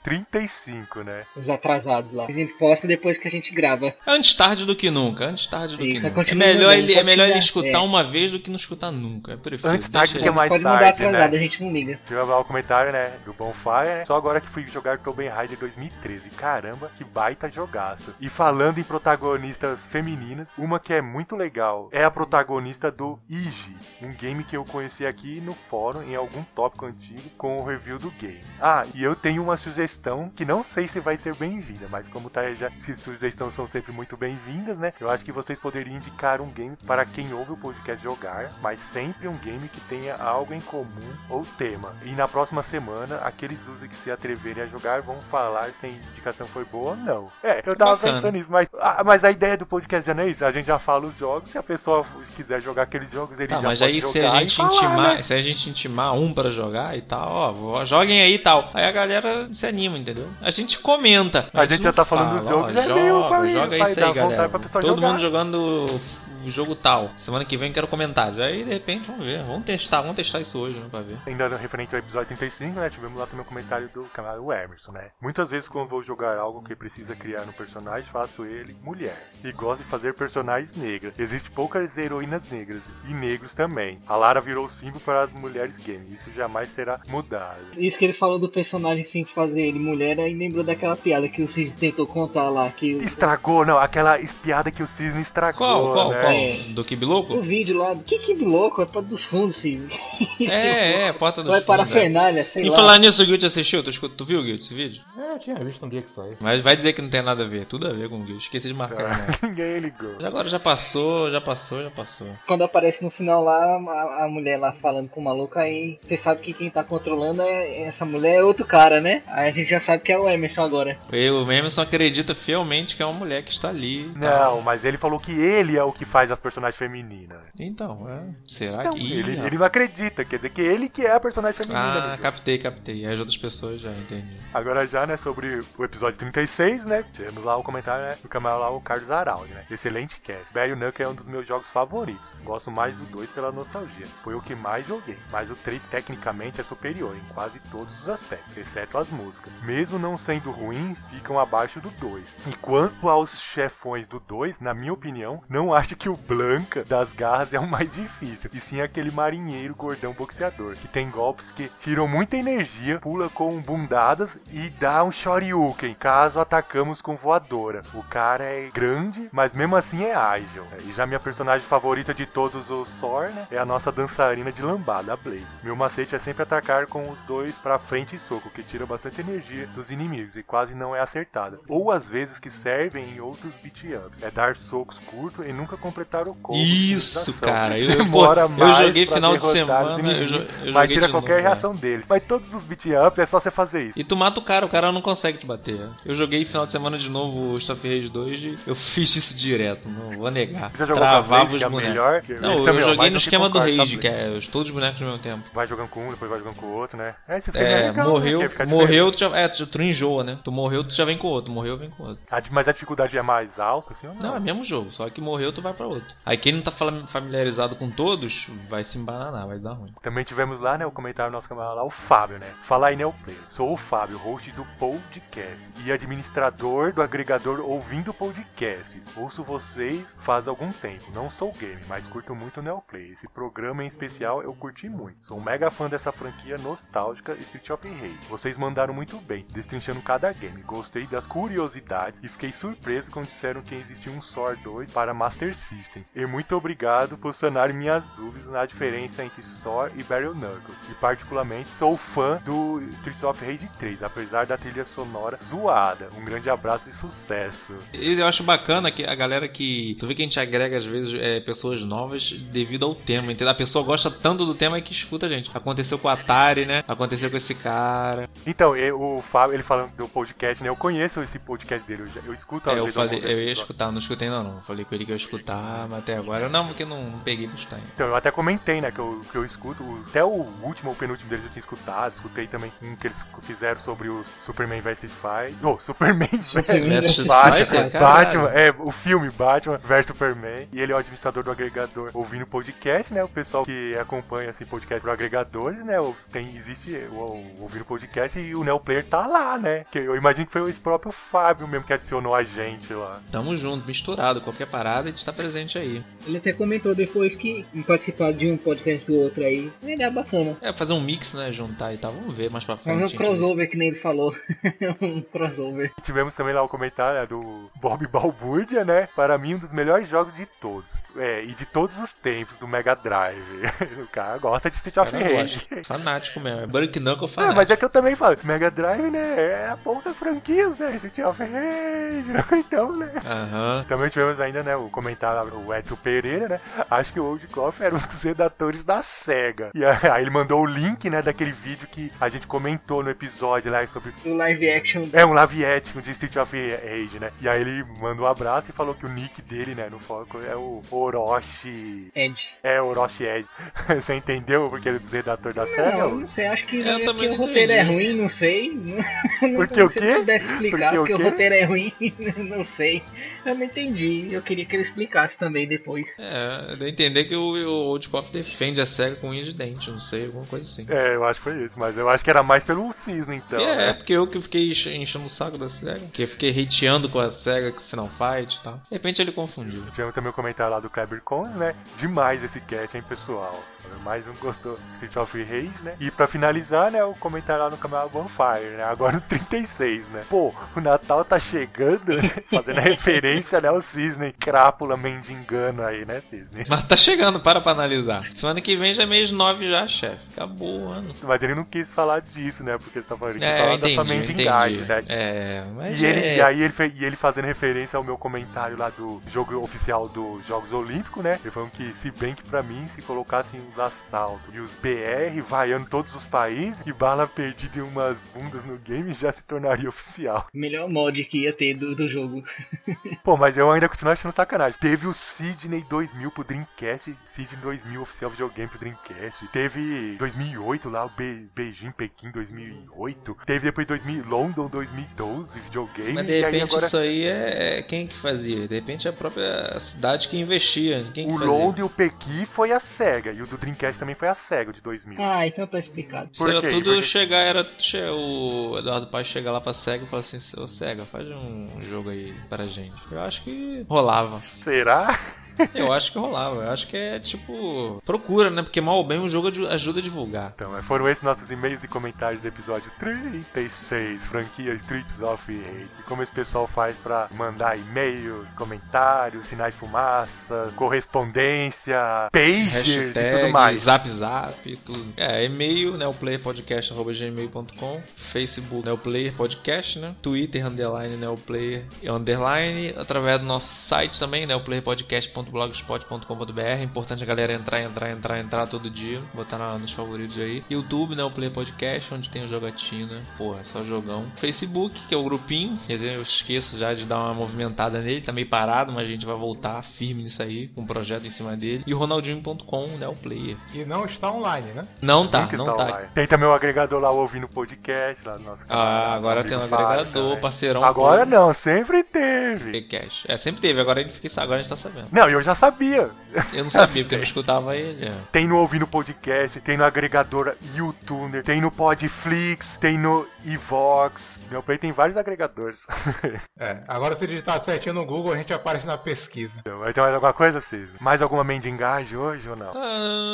35, né? Os atrasados lá. A gente posta depois que a gente grava. Antes tarde do que nunca, antes tarde do Isso, que nunca. É continua melhor, mandando, ele pode xingar, escutar uma vez do que não escutar nunca. É prefiro. Antes tarde deixa que é ele. mais Pode mandar tarde, atrasado, né? a gente não liga. Deixa eu ver o comentário, né, do Bonfire, né? Só agora que fui jogar Tomb Raider 2013. Caramba, que baita jogaço. E falando em protagonistas femininas, uma que é muito legal é a protagonista do Iji, um game que eu conheci aqui no fórum, em algum tópico antigo, com o review do game. Ah, e eu tenho uma sugestão que não sei se vai ser bem-vinda, mas como tá já, se sugestões são sempre muito bem-vindas, né? Eu acho que vocês poderiam indicar um game para quem ouve o podcast jogar, mas sempre um game que tenha algo em comum ou tema. E na próxima semana, aqueles users que se atreverem a jogar vão falar se a indicação foi boa ou não. Eu tava pensando nisso, mas a ideia do podcast já não é isso. A gente já fala os jogos, se a pessoa quiser jogar aqueles jogos, ele já Mas pode aí jogar se a gente falar, intimar, né? se a gente intimar um pra jogar e tal, ó, joguem aí e tal. Aí a galera se anima, entendeu? A gente comenta. A gente já tá falando dos jogos, já é meio joga vai isso dar aí, vontade galera. pra pessoa Todo jogar. mundo jogando o jogo tal. Semana que vem quero comentários. Aí de repente vamos ver, vamos testar isso hoje, né, pra ver. Ainda referente ao episódio 35, né, tivemos lá também um comentário do canal Emerson, né? Muitas vezes quando vou jogar algo que precisa criar um personagem, faço ele mulher. E gosto de fazer personagens negras. Existem poucas heroínas negras, e negros também. A Lara virou símbolo para as mulheres games. Isso jamais será mudado. Isso que ele falou do personagem sem fazer ele mulher, aí lembrou daquela piada que o Cid tentou contar lá. Que Estragou, não, aquela piada que o Cisne estragou, Qual? né? Do Kibiloco? O vídeo lá, que louco, é porta dos fundos, Cid. Porta dos Vai fundos. para a Fernália, sei E lá. falar nisso, o Guild assistiu? Tu viu, Guild, esse vídeo? Eu tinha visto um dia que saiu. Mas vai dizer que não tem nada a ver. Tudo a ver com o Guild. Esqueci de marcar, né? Ninguém ligou. Agora já passou. Quando aparece no final lá, a mulher lá falando com o maluco, aí você sabe que quem tá controlando essa mulher é outro cara, né? Aí a gente já sabe que é o Emerson agora. O Emerson acredita fielmente que é uma mulher que está ali. Não, mas ele falou que ele é o que faz as personagens femininas. Então, será Então, que... ele não acredita, quer dizer que ele que é a personagem feminina. Captei. As outras pessoas já entendi. Agora já, né, sobre o episódio 36, né, temos lá o comentário, né, do canal lá, o Carlos Araldi, né, excelente cast. Barry Knuckles é um dos meus jogos favoritos, gosto mais do 2 pela nostalgia, foi o que mais joguei, mas o 3 tecnicamente é superior em quase todos os aspectos, exceto as músicas. Mesmo não sendo ruim, ficam abaixo do 2. E quanto aos chefões do 2, na minha opinião, não acho que o Blanca das garras é o mais difícil, e sim aquele marinheiro gordão boxeador, que tem golpes que tiram muita energia, pula com bundadas e dá um shoryuken, caso atacamos com voadora. O cara é grande, mas mesmo assim é ágil. E já minha personagem favorita de todos os Sor, né, é a nossa dançarina de lambada, a Blade. Meu macete é sempre atacar com os dois pra frente e soco, que tira bastante energia dos inimigos e quase não é acertada. Ou às vezes que servem em outros beat-ups. É dar socos curtos e nunca completar o combo. Isso, cara. Eu joguei final de semana, mas tira qualquer reação deles. Mas todos os beat-ups é só você fazer isso. E tu mata o cara não consegue te bater. Eu joguei final de semana de novo o Stuff Rage 2 e eu fiz isso direto, não vou negar. Você jogou Travava Blade, os que é bonecos. melhor? Não, eu joguei no esquema do Rage, que é todos os bonecos ao mesmo tempo. Vai jogando com um, depois vai jogando com o outro, né? Esse esquema é legal, morreu, né? Fica morreu, tu enjoa, né? Tu morreu, tu já vem com outro. Morreu, vem com outro. Mas a dificuldade é mais alta, assim ou não? Não, é mesmo jogo, só que morreu, tu vai pra outro. Aí quem não tá familiarizado com todos, vai se embananar, vai dar ruim. Também tivemos lá, né, o comentário do nosso camarada lá, o Fábio, né? Fala aí, Neoplayer. Sou o Fábio, host do podcast e administrador do agregador Ouvindo Podcast. Ouço vocês faz algum tempo. Não sou game, mas curto muito o Neoplayer. Esse programa em especial eu curti muito. Sou um mega fã dessa franquia nostálgica Streets of Rage. Vocês mandaram muito bem, destrinchando cada game. Gostei das curiosidades e fiquei surpreso quando disseram que existia um SOR 2 para Master System. E muito obrigado por sanar minhas dúvidas na diferença entre SOR e Battle Knuckles. E particularmente sou fã do Streets of Rage 3, apesar da trilha sonora zoada. Um grande abraço e sucesso. Eu acho bacana que a galera que... Tu vê que a gente agrega às vezes pessoas novas devido ao tema, entendeu? A pessoa gosta tanto do tema que escuta a gente. Aconteceu com o Atari, né? Aconteceu com esse cara. Então, o Fábio, ele falando do podcast, né? Eu conheço esse podcast dele, eu escuto às vezes. Eu ia escutar, não escutei ainda não. Falei com ele que eu ia escutar, mas até agora não, porque não peguei pra escutar ainda. Então, eu até comentei, né, que eu escuto, até o último ou penúltimo deles eu tinha escutado, escutei também um que eles fizeram sobre o Superman vs. Fight. Superman vs. Batman, o filme Batman vs. Superman. E ele é o administrador do agregador Ouvindo Podcast, né? O pessoal que acompanha assim, podcast por agregadores, né? Existe o Ouvindo Podcast e o Neoplayer tá lá, né? Que eu imagino que foi esse próprio Fábio mesmo que adicionou a gente lá. Tamo junto, misturado, qualquer parada a gente tá presente aí. Ele até comentou depois que participar de um podcast do outro aí é bacana. Fazer um mix, né? Juntar e tal. Vamos ver mais pra frente. Fazer um crossover, que nem ele falou. Um crossover. Tivemos também lá o comentário, né, do Bob Balbúrdia, né? Para mim, um dos melhores jogos de todos. E de todos os tempos do Mega Drive. O cara gosta de Street of Rage. Fanático mesmo. É Burk Knuckle fanático. Mas é que eu também falo. Mega Drive, né? É a ponta das franquias, né? Street of Rage. Então, né? Também tivemos ainda, né? O comentário, o Edson Pereira, né? Acho que o Old Coffee era um dos redatores da SEGA. E aí ele mandou o link, né? Daquele vídeo que a gente comentou no episódio lá sobre... Do live action. Um live action de Street of Rage, né? E aí ele mandou um abraço e falou que o nick dele, né? No foco é o Orochi... Edge. O Orochi Edge. Você entendeu porque ele é do redator da SEGA? Não sei. Acho que o roteiro é ruim, não sei. Porque o quê? Se eu pudesse explicar porque o roteiro é ruim, não sei. Eu não entendi. Eu queria que ele explicasse também depois. Deu a entender que o Old Coffee defende a SEGA com unha de dente, não sei, alguma coisa assim. Eu acho que foi isso, mas eu acho que era mais pelo Cisne, então. Né? Porque eu que fiquei enchendo o saco da SEGA, que eu fiquei hateando com a SEGA, com o Final Fight e tal. De repente ele confundiu. Tivemos também o comentário lá do Kleber Con, né? Demais esse cast, hein, pessoal? Mais um gostou de Street of Rage, né? E pra finalizar, né, o comentário lá no canal Bonfire, né? Agora no 36, né? Pô, o Natal tá chegando, né? Fazendo a referência, né, ao Cisne, crápula mendigando aí, né, Cisne? Mas tá chegando, para pra analisar. Semana que vem já é mês 9 já, chefe. Acabou o ano. Mas ele não quis falar disso, né? Porque ele tá falando da sua mendigagem, né? Mas e aí ele fazendo referência ao meu comentário lá do jogo oficial dos Jogos Olímpicos, né? Ele falou que, se bem que pra mim, se colocassem os assaltos e os BR vaiando todos os países e bala perdida e umas bundas no game já se tornaria oficial. Melhor mod que ia ter do jogo. Pô, mas eu ainda continuo achando sacanagem. Teve o Sydney 2000 pro Dreamcast, Sydney 2000 oficial videogame pro Dreamcast. Teve 2008 lá, o Beijing Pequim 2008. Teve depois London 2012 videogame. Mas de repente agora... isso aí é quem que fazia? De repente é a própria cidade que investia. Quem que o London e o Pequim foi a SEGA e o do Dreamcast também foi a SEGA de 2000. Então tá explicado. Era tudo chegar, o Eduardo Paz chegar lá pra SEGA e falar assim: ô SEGA, faz um jogo aí pra gente. Eu acho que rolava. Será? Eu acho que rolava, eu acho que é tipo procura, né? Porque mal ou bem o jogo ajuda a divulgar. Então, foram esses nossos e-mails e comentários do episódio 36, franquia Streets of Rage. E como esse pessoal faz pra mandar e-mails, comentários, sinais de fumaça, correspondência, pages e tudo mais. Zap e tudo. E-mail, neoplayerpodcast@gmail.com, Facebook, neoplayerpodcast, né? Twitter, _neoplayer_, através do nosso site também, neoplayerpodcast.com. neoplayer.blogspot.com.br. É importante a galera entrar todo dia, botar nos favoritos aí. YouTube, Neoplayer Podcast, onde tem o Jogatina. Porra, é só jogão. Facebook, que é o grupinho. Quer dizer, eu esqueço já de dar uma movimentada nele. Tá meio parado, mas a gente vai voltar firme nisso aí, com um projeto em cima dele. E o Ronaldinho.com, Neoplayer. E não está online, né? Não tá, Link não está tá. online. Tem também o agregador lá ouvindo podcast, lá no nosso canal. Agora tem um agregador, parceirão. Agora não, sempre teve. Cash. Sempre teve, agora a gente tá sabendo. Não, eu já sabia. Eu não sabia, porque eu não escutava ele. Tem no Ouvindo Podcast, tem no agregador YouTuner, tem no Podflix, tem no Evox. Meu Play tem vários agregadores. Agora se digitar certinho no Google, a gente aparece na pesquisa. Vai ter mais alguma coisa, Cid? Mais alguma mendigagem hoje ou não?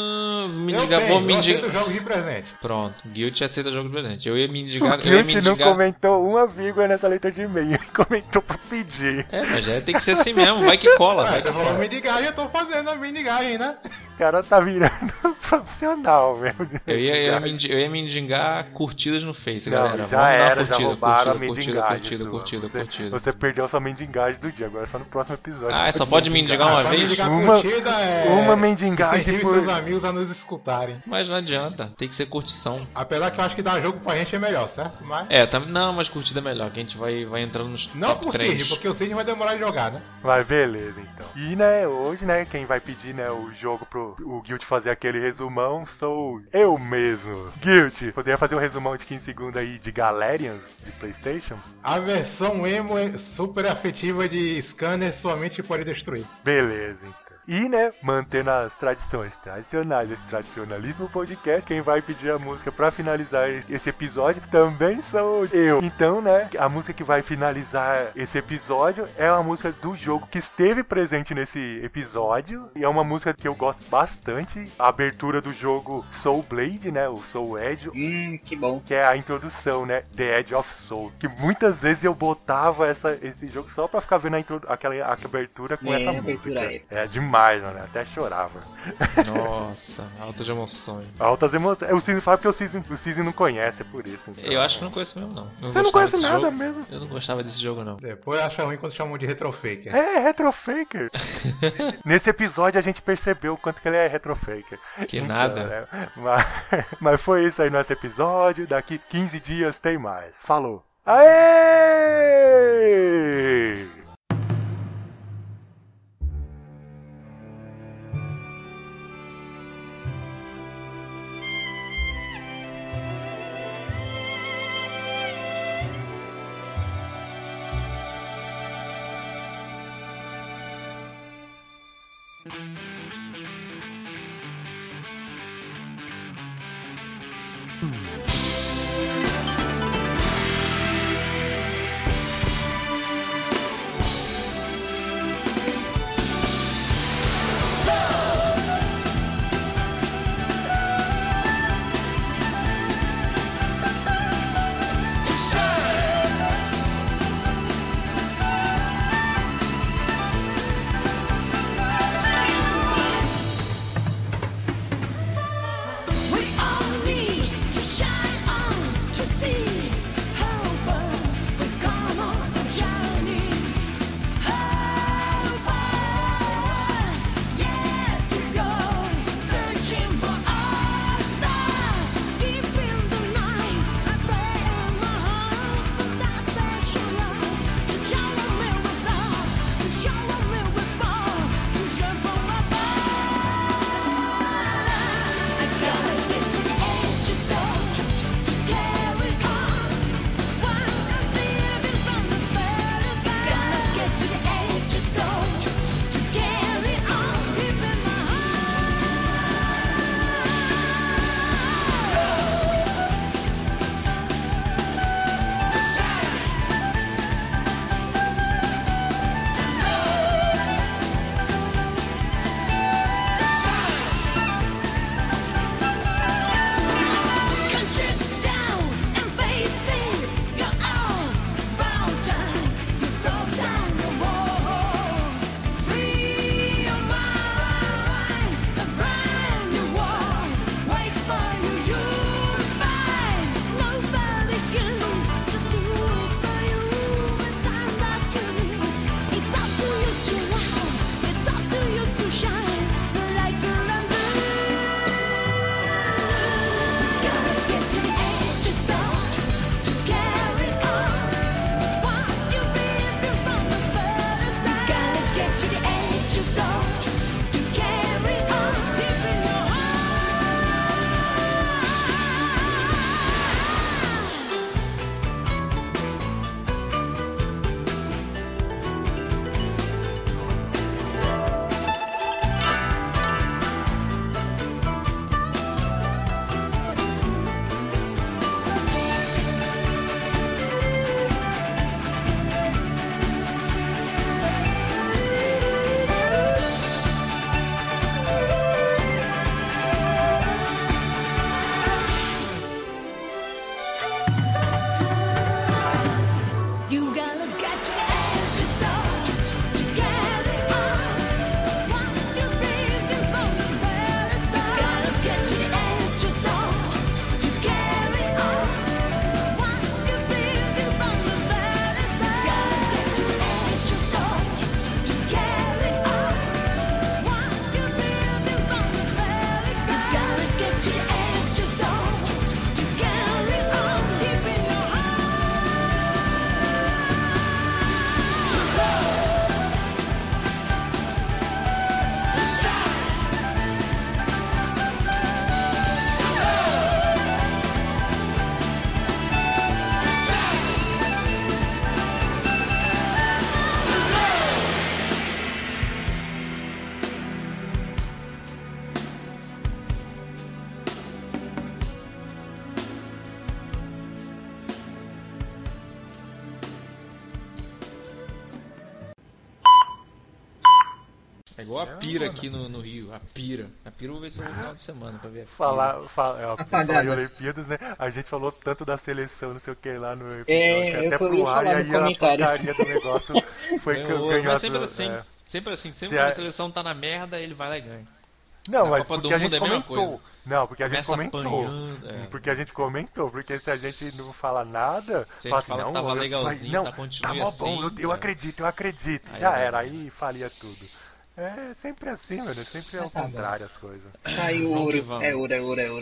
Vou aceito jogo de presente. Pronto, Guilt aceita jogo de presente. Eu ia me indicar. O Guilt não comentou uma vírgula nessa leitura de e-mail. Ele comentou pra pedir. Mas tem que ser assim mesmo, vai que cola. Você falou mendigagem, eu tô fazendo a mendigagem, né? O cara tá virando profissional mesmo. Eu ia mendigar curtidas no Face, não, galera. Já era, já roubaram a mendigagem. Curtida. Você perdeu a sua mendigagem do dia, agora só no próximo episódio. Só pode mendigar uma vez? Uma mendigagem incentive seus amigos a nos escutarem. Mas não adianta, tem que ser curtição. Apesar que eu acho que dar jogo pra gente é melhor, certo? Mas... não, mas curtida é melhor, que a gente vai entrando nos não top pro 3. Cid, porque o Cid vai demorar de jogar, né? Mas beleza, então. E, né, hoje, né, quem vai pedir, né, o jogo pro o Guilt fazer aquele resumão sou eu mesmo. Guilt, poderia fazer um resumão de 15 segundos aí de Galerians de PlayStation? A versão emo super afetiva de Scanner somente pode destruir. Beleza, então. E, né, mantendo as tradições tradicionais, esse tradicionalismo podcast, quem vai pedir a música pra finalizar esse episódio também sou eu. Então, né, a música que vai finalizar esse episódio é uma música do jogo que esteve presente nesse episódio. E é uma música que eu gosto bastante. A abertura do jogo Soul Blade, né, o Soul Edge. Que bom. Que é a introdução, né, The Edge of Soul. Que muitas vezes eu botava esse jogo só pra ficar vendo aquela abertura com essa música. É demais. Né? Até chorava. Nossa, altas emoções. Altas emoções. O Cisne fala porque o Cisne não conhece, é por isso. Então. Eu acho que não conheço mesmo, não. Você não conhece nada mesmo? Eu não gostava desse jogo, não. Depois acha ruim quando chamam de Retrofaker. Retrofaker. Nesse episódio a gente percebeu o quanto que ele é Retrofaker. Que então, nada. Mas foi isso aí nosso episódio. Daqui 15 dias tem mais. Falou. Aê! We all need to shine. É igual a Pira aqui no Rio. A Pira. A Pira eu vou ver se eu vou no final de semana pra ver a Pira. Falar em Olimpíadas, né? A gente falou tanto da seleção, não sei o que lá no episódio, eu até ia pro ar, falar e no aí a comentário. porcaria do negócio foi que ganhou. Mas sempre assim. Sempre assim. Sempre quando a seleção tá na merda, ele vai lá e ganha. Não, Na mas Copa do porque a Mundo gente é a mesma comentou. coisa. Não, porque a gente Começa comentou. apanhando, Porque a gente comentou, porque se a gente não fala nada, Se a fala gente assim, fala não, que tava legalzinho, não, tá, continue mó assim, bom, eu acredito. Aí Já vai. era, aí falia tudo. É sempre assim, mano, sempre é ao Tá bom. contrário as coisas. Saiu Vamos que ouro. vamos. É ouro.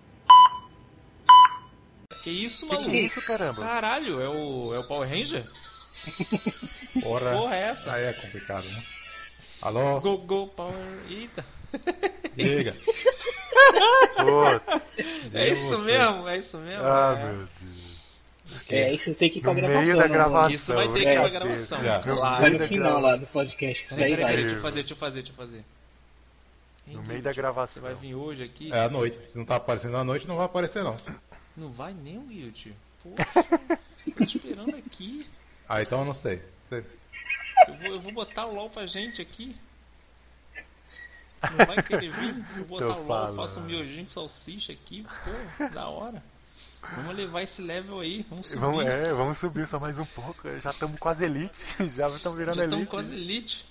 Que isso, Que maluco? é isso, caramba? Caralho, é o Power Ranger? Porra, Porra é essa? aí é complicado, né? Alô? Go, Power... Eita. Liga. Pô, É isso mesmo? É isso mesmo? ah, É. meu Deus. Isso tem que ir pra No gravação. meio da né, gravação. Isso vai ter que ir É. pra gravação. Já. mano? Claro. Vai no final lá do podcast. Isso daí Peraí, vai. deixa eu fazer. No meio da gravação. Você vai vir hoje aqui? É à noite. Se não tá aparecendo à noite, não vai aparecer não. Não vai nem o Guilt. Poxa, tô esperando aqui. Ah, então eu não sei. Eu vou botar o LOL pra gente aqui. Não vai querer vir? Eu vou botar o LOL, falando. faço um miojinho com salsicha aqui. Pô, da hora. Vamos levar esse level aí. Vamos subir. Vamos subir só mais um pouco. Já estamos quase elite. Já estamos virando Já estamos elite. quase elite.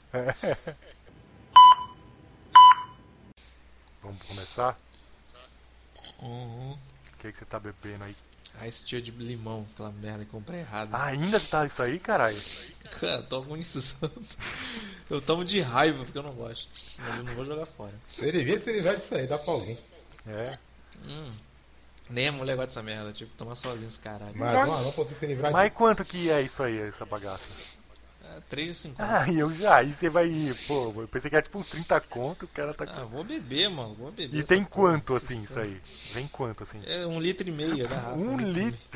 Vamos começar? Uhum. O que você tá bebendo aí? Ah, esse tio de limão, aquela merda que comprei errado. Ah, ainda tá isso aí, caralho? Cara, tô agonizando. Eu tomo de raiva porque eu não gosto. Mas eu não vou jogar fora. Se ele vir, se ele vai disso aí, dá pra alguém. É. Nem a mulher gosta dessa merda, tipo, tomar sozinho esse caralho. Mas não consigo se livrar Mas disso. quanto que é isso aí, essa bagaça? É, 3,50. Ah, e eu já. Aí você vai. Pô, eu pensei que era tipo uns 30 conto, o cara tá. Ah, vou beber, mano, vou beber. E essa tem porra. quanto assim isso aí? Vem quanto assim? É 1,5 litro, garrafa. 1 litro.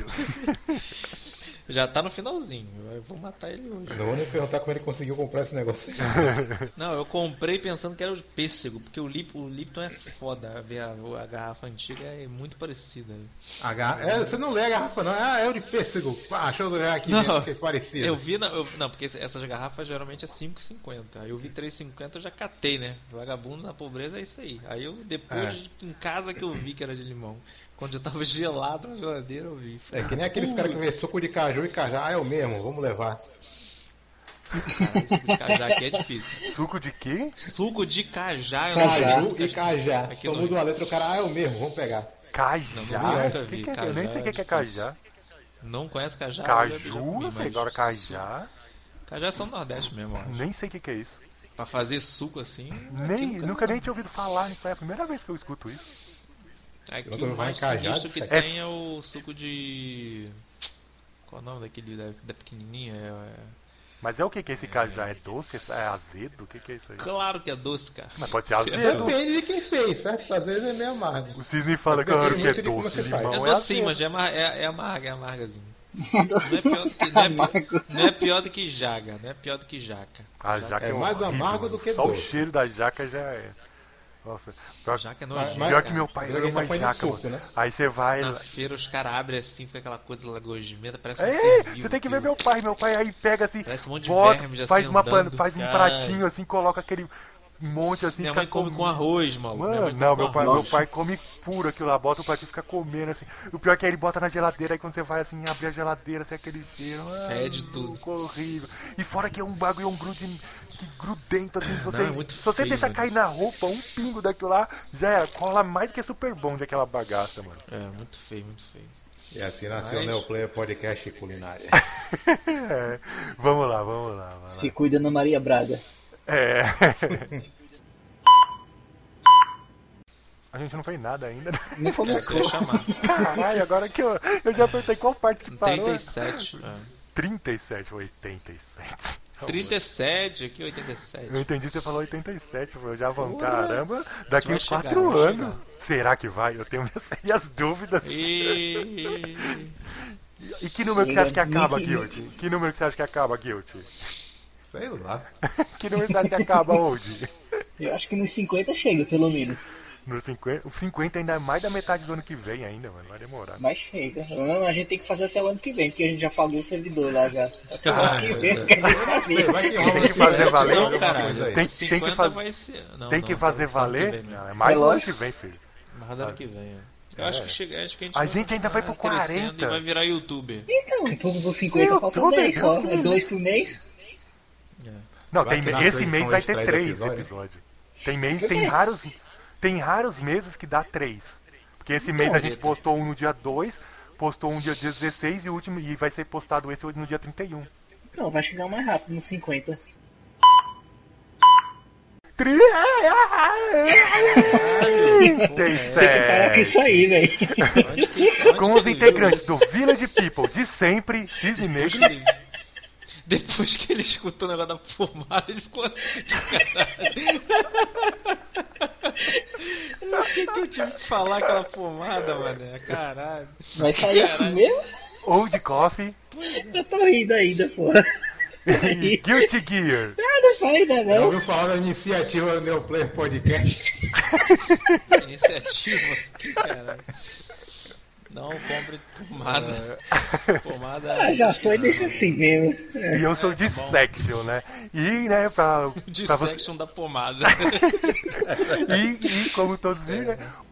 Já tá no finalzinho, eu vou matar ele hoje. Não vou nem perguntar como ele conseguiu comprar esse negócio aí. Não, eu comprei pensando que era o pêssego, porque o Lipton é foda, a garrafa antiga é muito parecida. Você não lê a garrafa não. Ah, é o de pêssego. Ah, deixa eu olhar aqui Não, mesmo, que é parecido. Eu vi, não, porque essas garrafas geralmente é 5,50. Aí eu vi 3,50, eu já catei, né? Vagabundo na pobreza é isso aí. Aí eu, depois, em casa que eu vi que era de limão. Quando já tava gelado na geladeira, eu vi. É que nem aqueles caras que vê suco de caju e cajá. Ah, é o mesmo, vamos levar. Caralho, suco de cajá aqui é difícil. Suco de quê? Suco de cajá, eu não Caju sei. e cajá. Aqui Só não. muda uma letra, o cara, ah, é o mesmo, vamos pegar. Cajá? Não, nunca vi. Que é? Cajá Eu nem sei o que é difícil. cajá. Não conhece cajá? Eu já Caju? comi, Eu sei mas agora cajá. Cajá é São Nordeste mesmo, eu acho. Nem sei o que é isso. Pra fazer suco assim. Nunca nem tinha ouvido falar nisso. É a primeira vez que eu escuto isso. Aqui Nunca o vai mais cajá, sinistro que isso tem é o suco de. Qual é o nome daquele da pequenininha? Mas é o que é esse cajá? É doce? É azedo? O que é isso aí? Claro que é doce, cara. Mas pode ser azedo. Depende de quem fez, certo? Às vezes é meio amargo. O Cisne fala, Depende claro que é muito de como doce. você faz. Limão É é docinho, azedo. mas é amargazinho. Doce Não é pior do que, amargo. não é pior do que jaga, não é pior do que jaca. A jaca É mais horrível, amargo do que Só doce. o cheiro da jaca já é. Nossa, pior, Jaca é Mas- nojento. pior cara. que meu pai Mas ele ama tá põe no jaca, suco, mano. né? Aí você vai. Na feira os caras abrem assim, fica aquela coisa lagosmenta, parece um É, servil, você tem que ver aquilo. meu pai. Meu pai aí pega assim, Parece um monte de bota, verme já faz, assim uma andando, faz um cara. pratinho assim, coloca aquele monte assim. Minha fica mãe come com arroz, maluco. Minha mãe Mano, come não, com meu pai, arroz. meu pai come puro aquilo lá, bota o pratinho e fica comendo assim. O pior é que aí ele bota na geladeira, aí quando você vai assim, abrir a geladeira, assim, aquele cheiro. Fede tudo. louco, horrível. E fora que é um bagulho, é um grude que grudento, assim, se você, Não, é muito se você feio, deixar velho. cair na roupa, um pingo daquilo lá, já é, cola mais do que super bom de aquela bagaça, mano. É, muito feio, muito feio. E assim nasceu o Mas- Neoplayer Podcast e Culinária. É, vamos lá, vamos lá. Vamos lá. Se cuida na Maria Braga. É. A gente não fez nada ainda, né? Não Eu começou. queria chamar. Caralho, agora que eu já apertei qual parte que parou. 37. 37 ou 87. 37, aqui 87. Eu entendi que você falou 87, eu já vamos, Porra. caramba, daqui Vai uns chegar, 4 vai anos. Será que vai? Eu tenho minhas sérias dúvidas. E... E que número que você acha que acaba, Muito- Guilty? Que número que você acha que acaba, Guilty? Sei lá. Que número você acha que acaba onde? Eu acho que nos 50 chega, pelo menos. No 50, o 50 ainda é mais da metade do ano que vem ainda, mano. Vai demorar. Mas chega. Não, a gente tem que fazer até o ano que vem, porque a gente já pagou o servidor lá já. Até o Ah, ano que vem, é. eu quero saber. Vai que Tem rola que esse fazer ano, valer. joga Não, alguma caralho. coisa aí. Tem que 50 fazer- vai ser... Não, Tem que não, fazer só ano que valer. vem mesmo. Não, é mais É do ano lógico. que vem, filho. Mais do ano que vem. Eu É. acho que chega, acho que A vai gente ainda vai pro continuar crescendo 40. E vai virar youtuber. Então, por 50 Meu, falta tudo 10 é só. Deus, É 2 por mês. Não, Vai tem, ter uma esse edição mês vai extra ter aí do 3 episódio? episódios. Tem raros meses que dá 3. Porque esse mês a gente postou um no dia 2, postou um dia 16 e o último e vai ser postado esse hoje no dia 31. Não, vai chegar mais rápido nos 50. Tem que parar com isso aí, velho. Onde que Com os integrantes do Village People de sempre, Cisne Negro. Depois que ele escutou o negócio da pomada, ele ficou assim, caralho. O que eu tive que falar aquela pomada, mané? Caralho. Vai sair assim mesmo? Old Coffee Eu tô rindo ainda, porra. e Guilty Gear. Não vai ainda Já não. ouviu falar da iniciativa do Neoplayer Podcast? Iniciativa. Que caralho. Não compre pomada. Pomada. Ah, já foi, deixa assim mesmo. E eu sou de Section, né? E, né, pra você... Dissection da pomada. E como todos viram, né,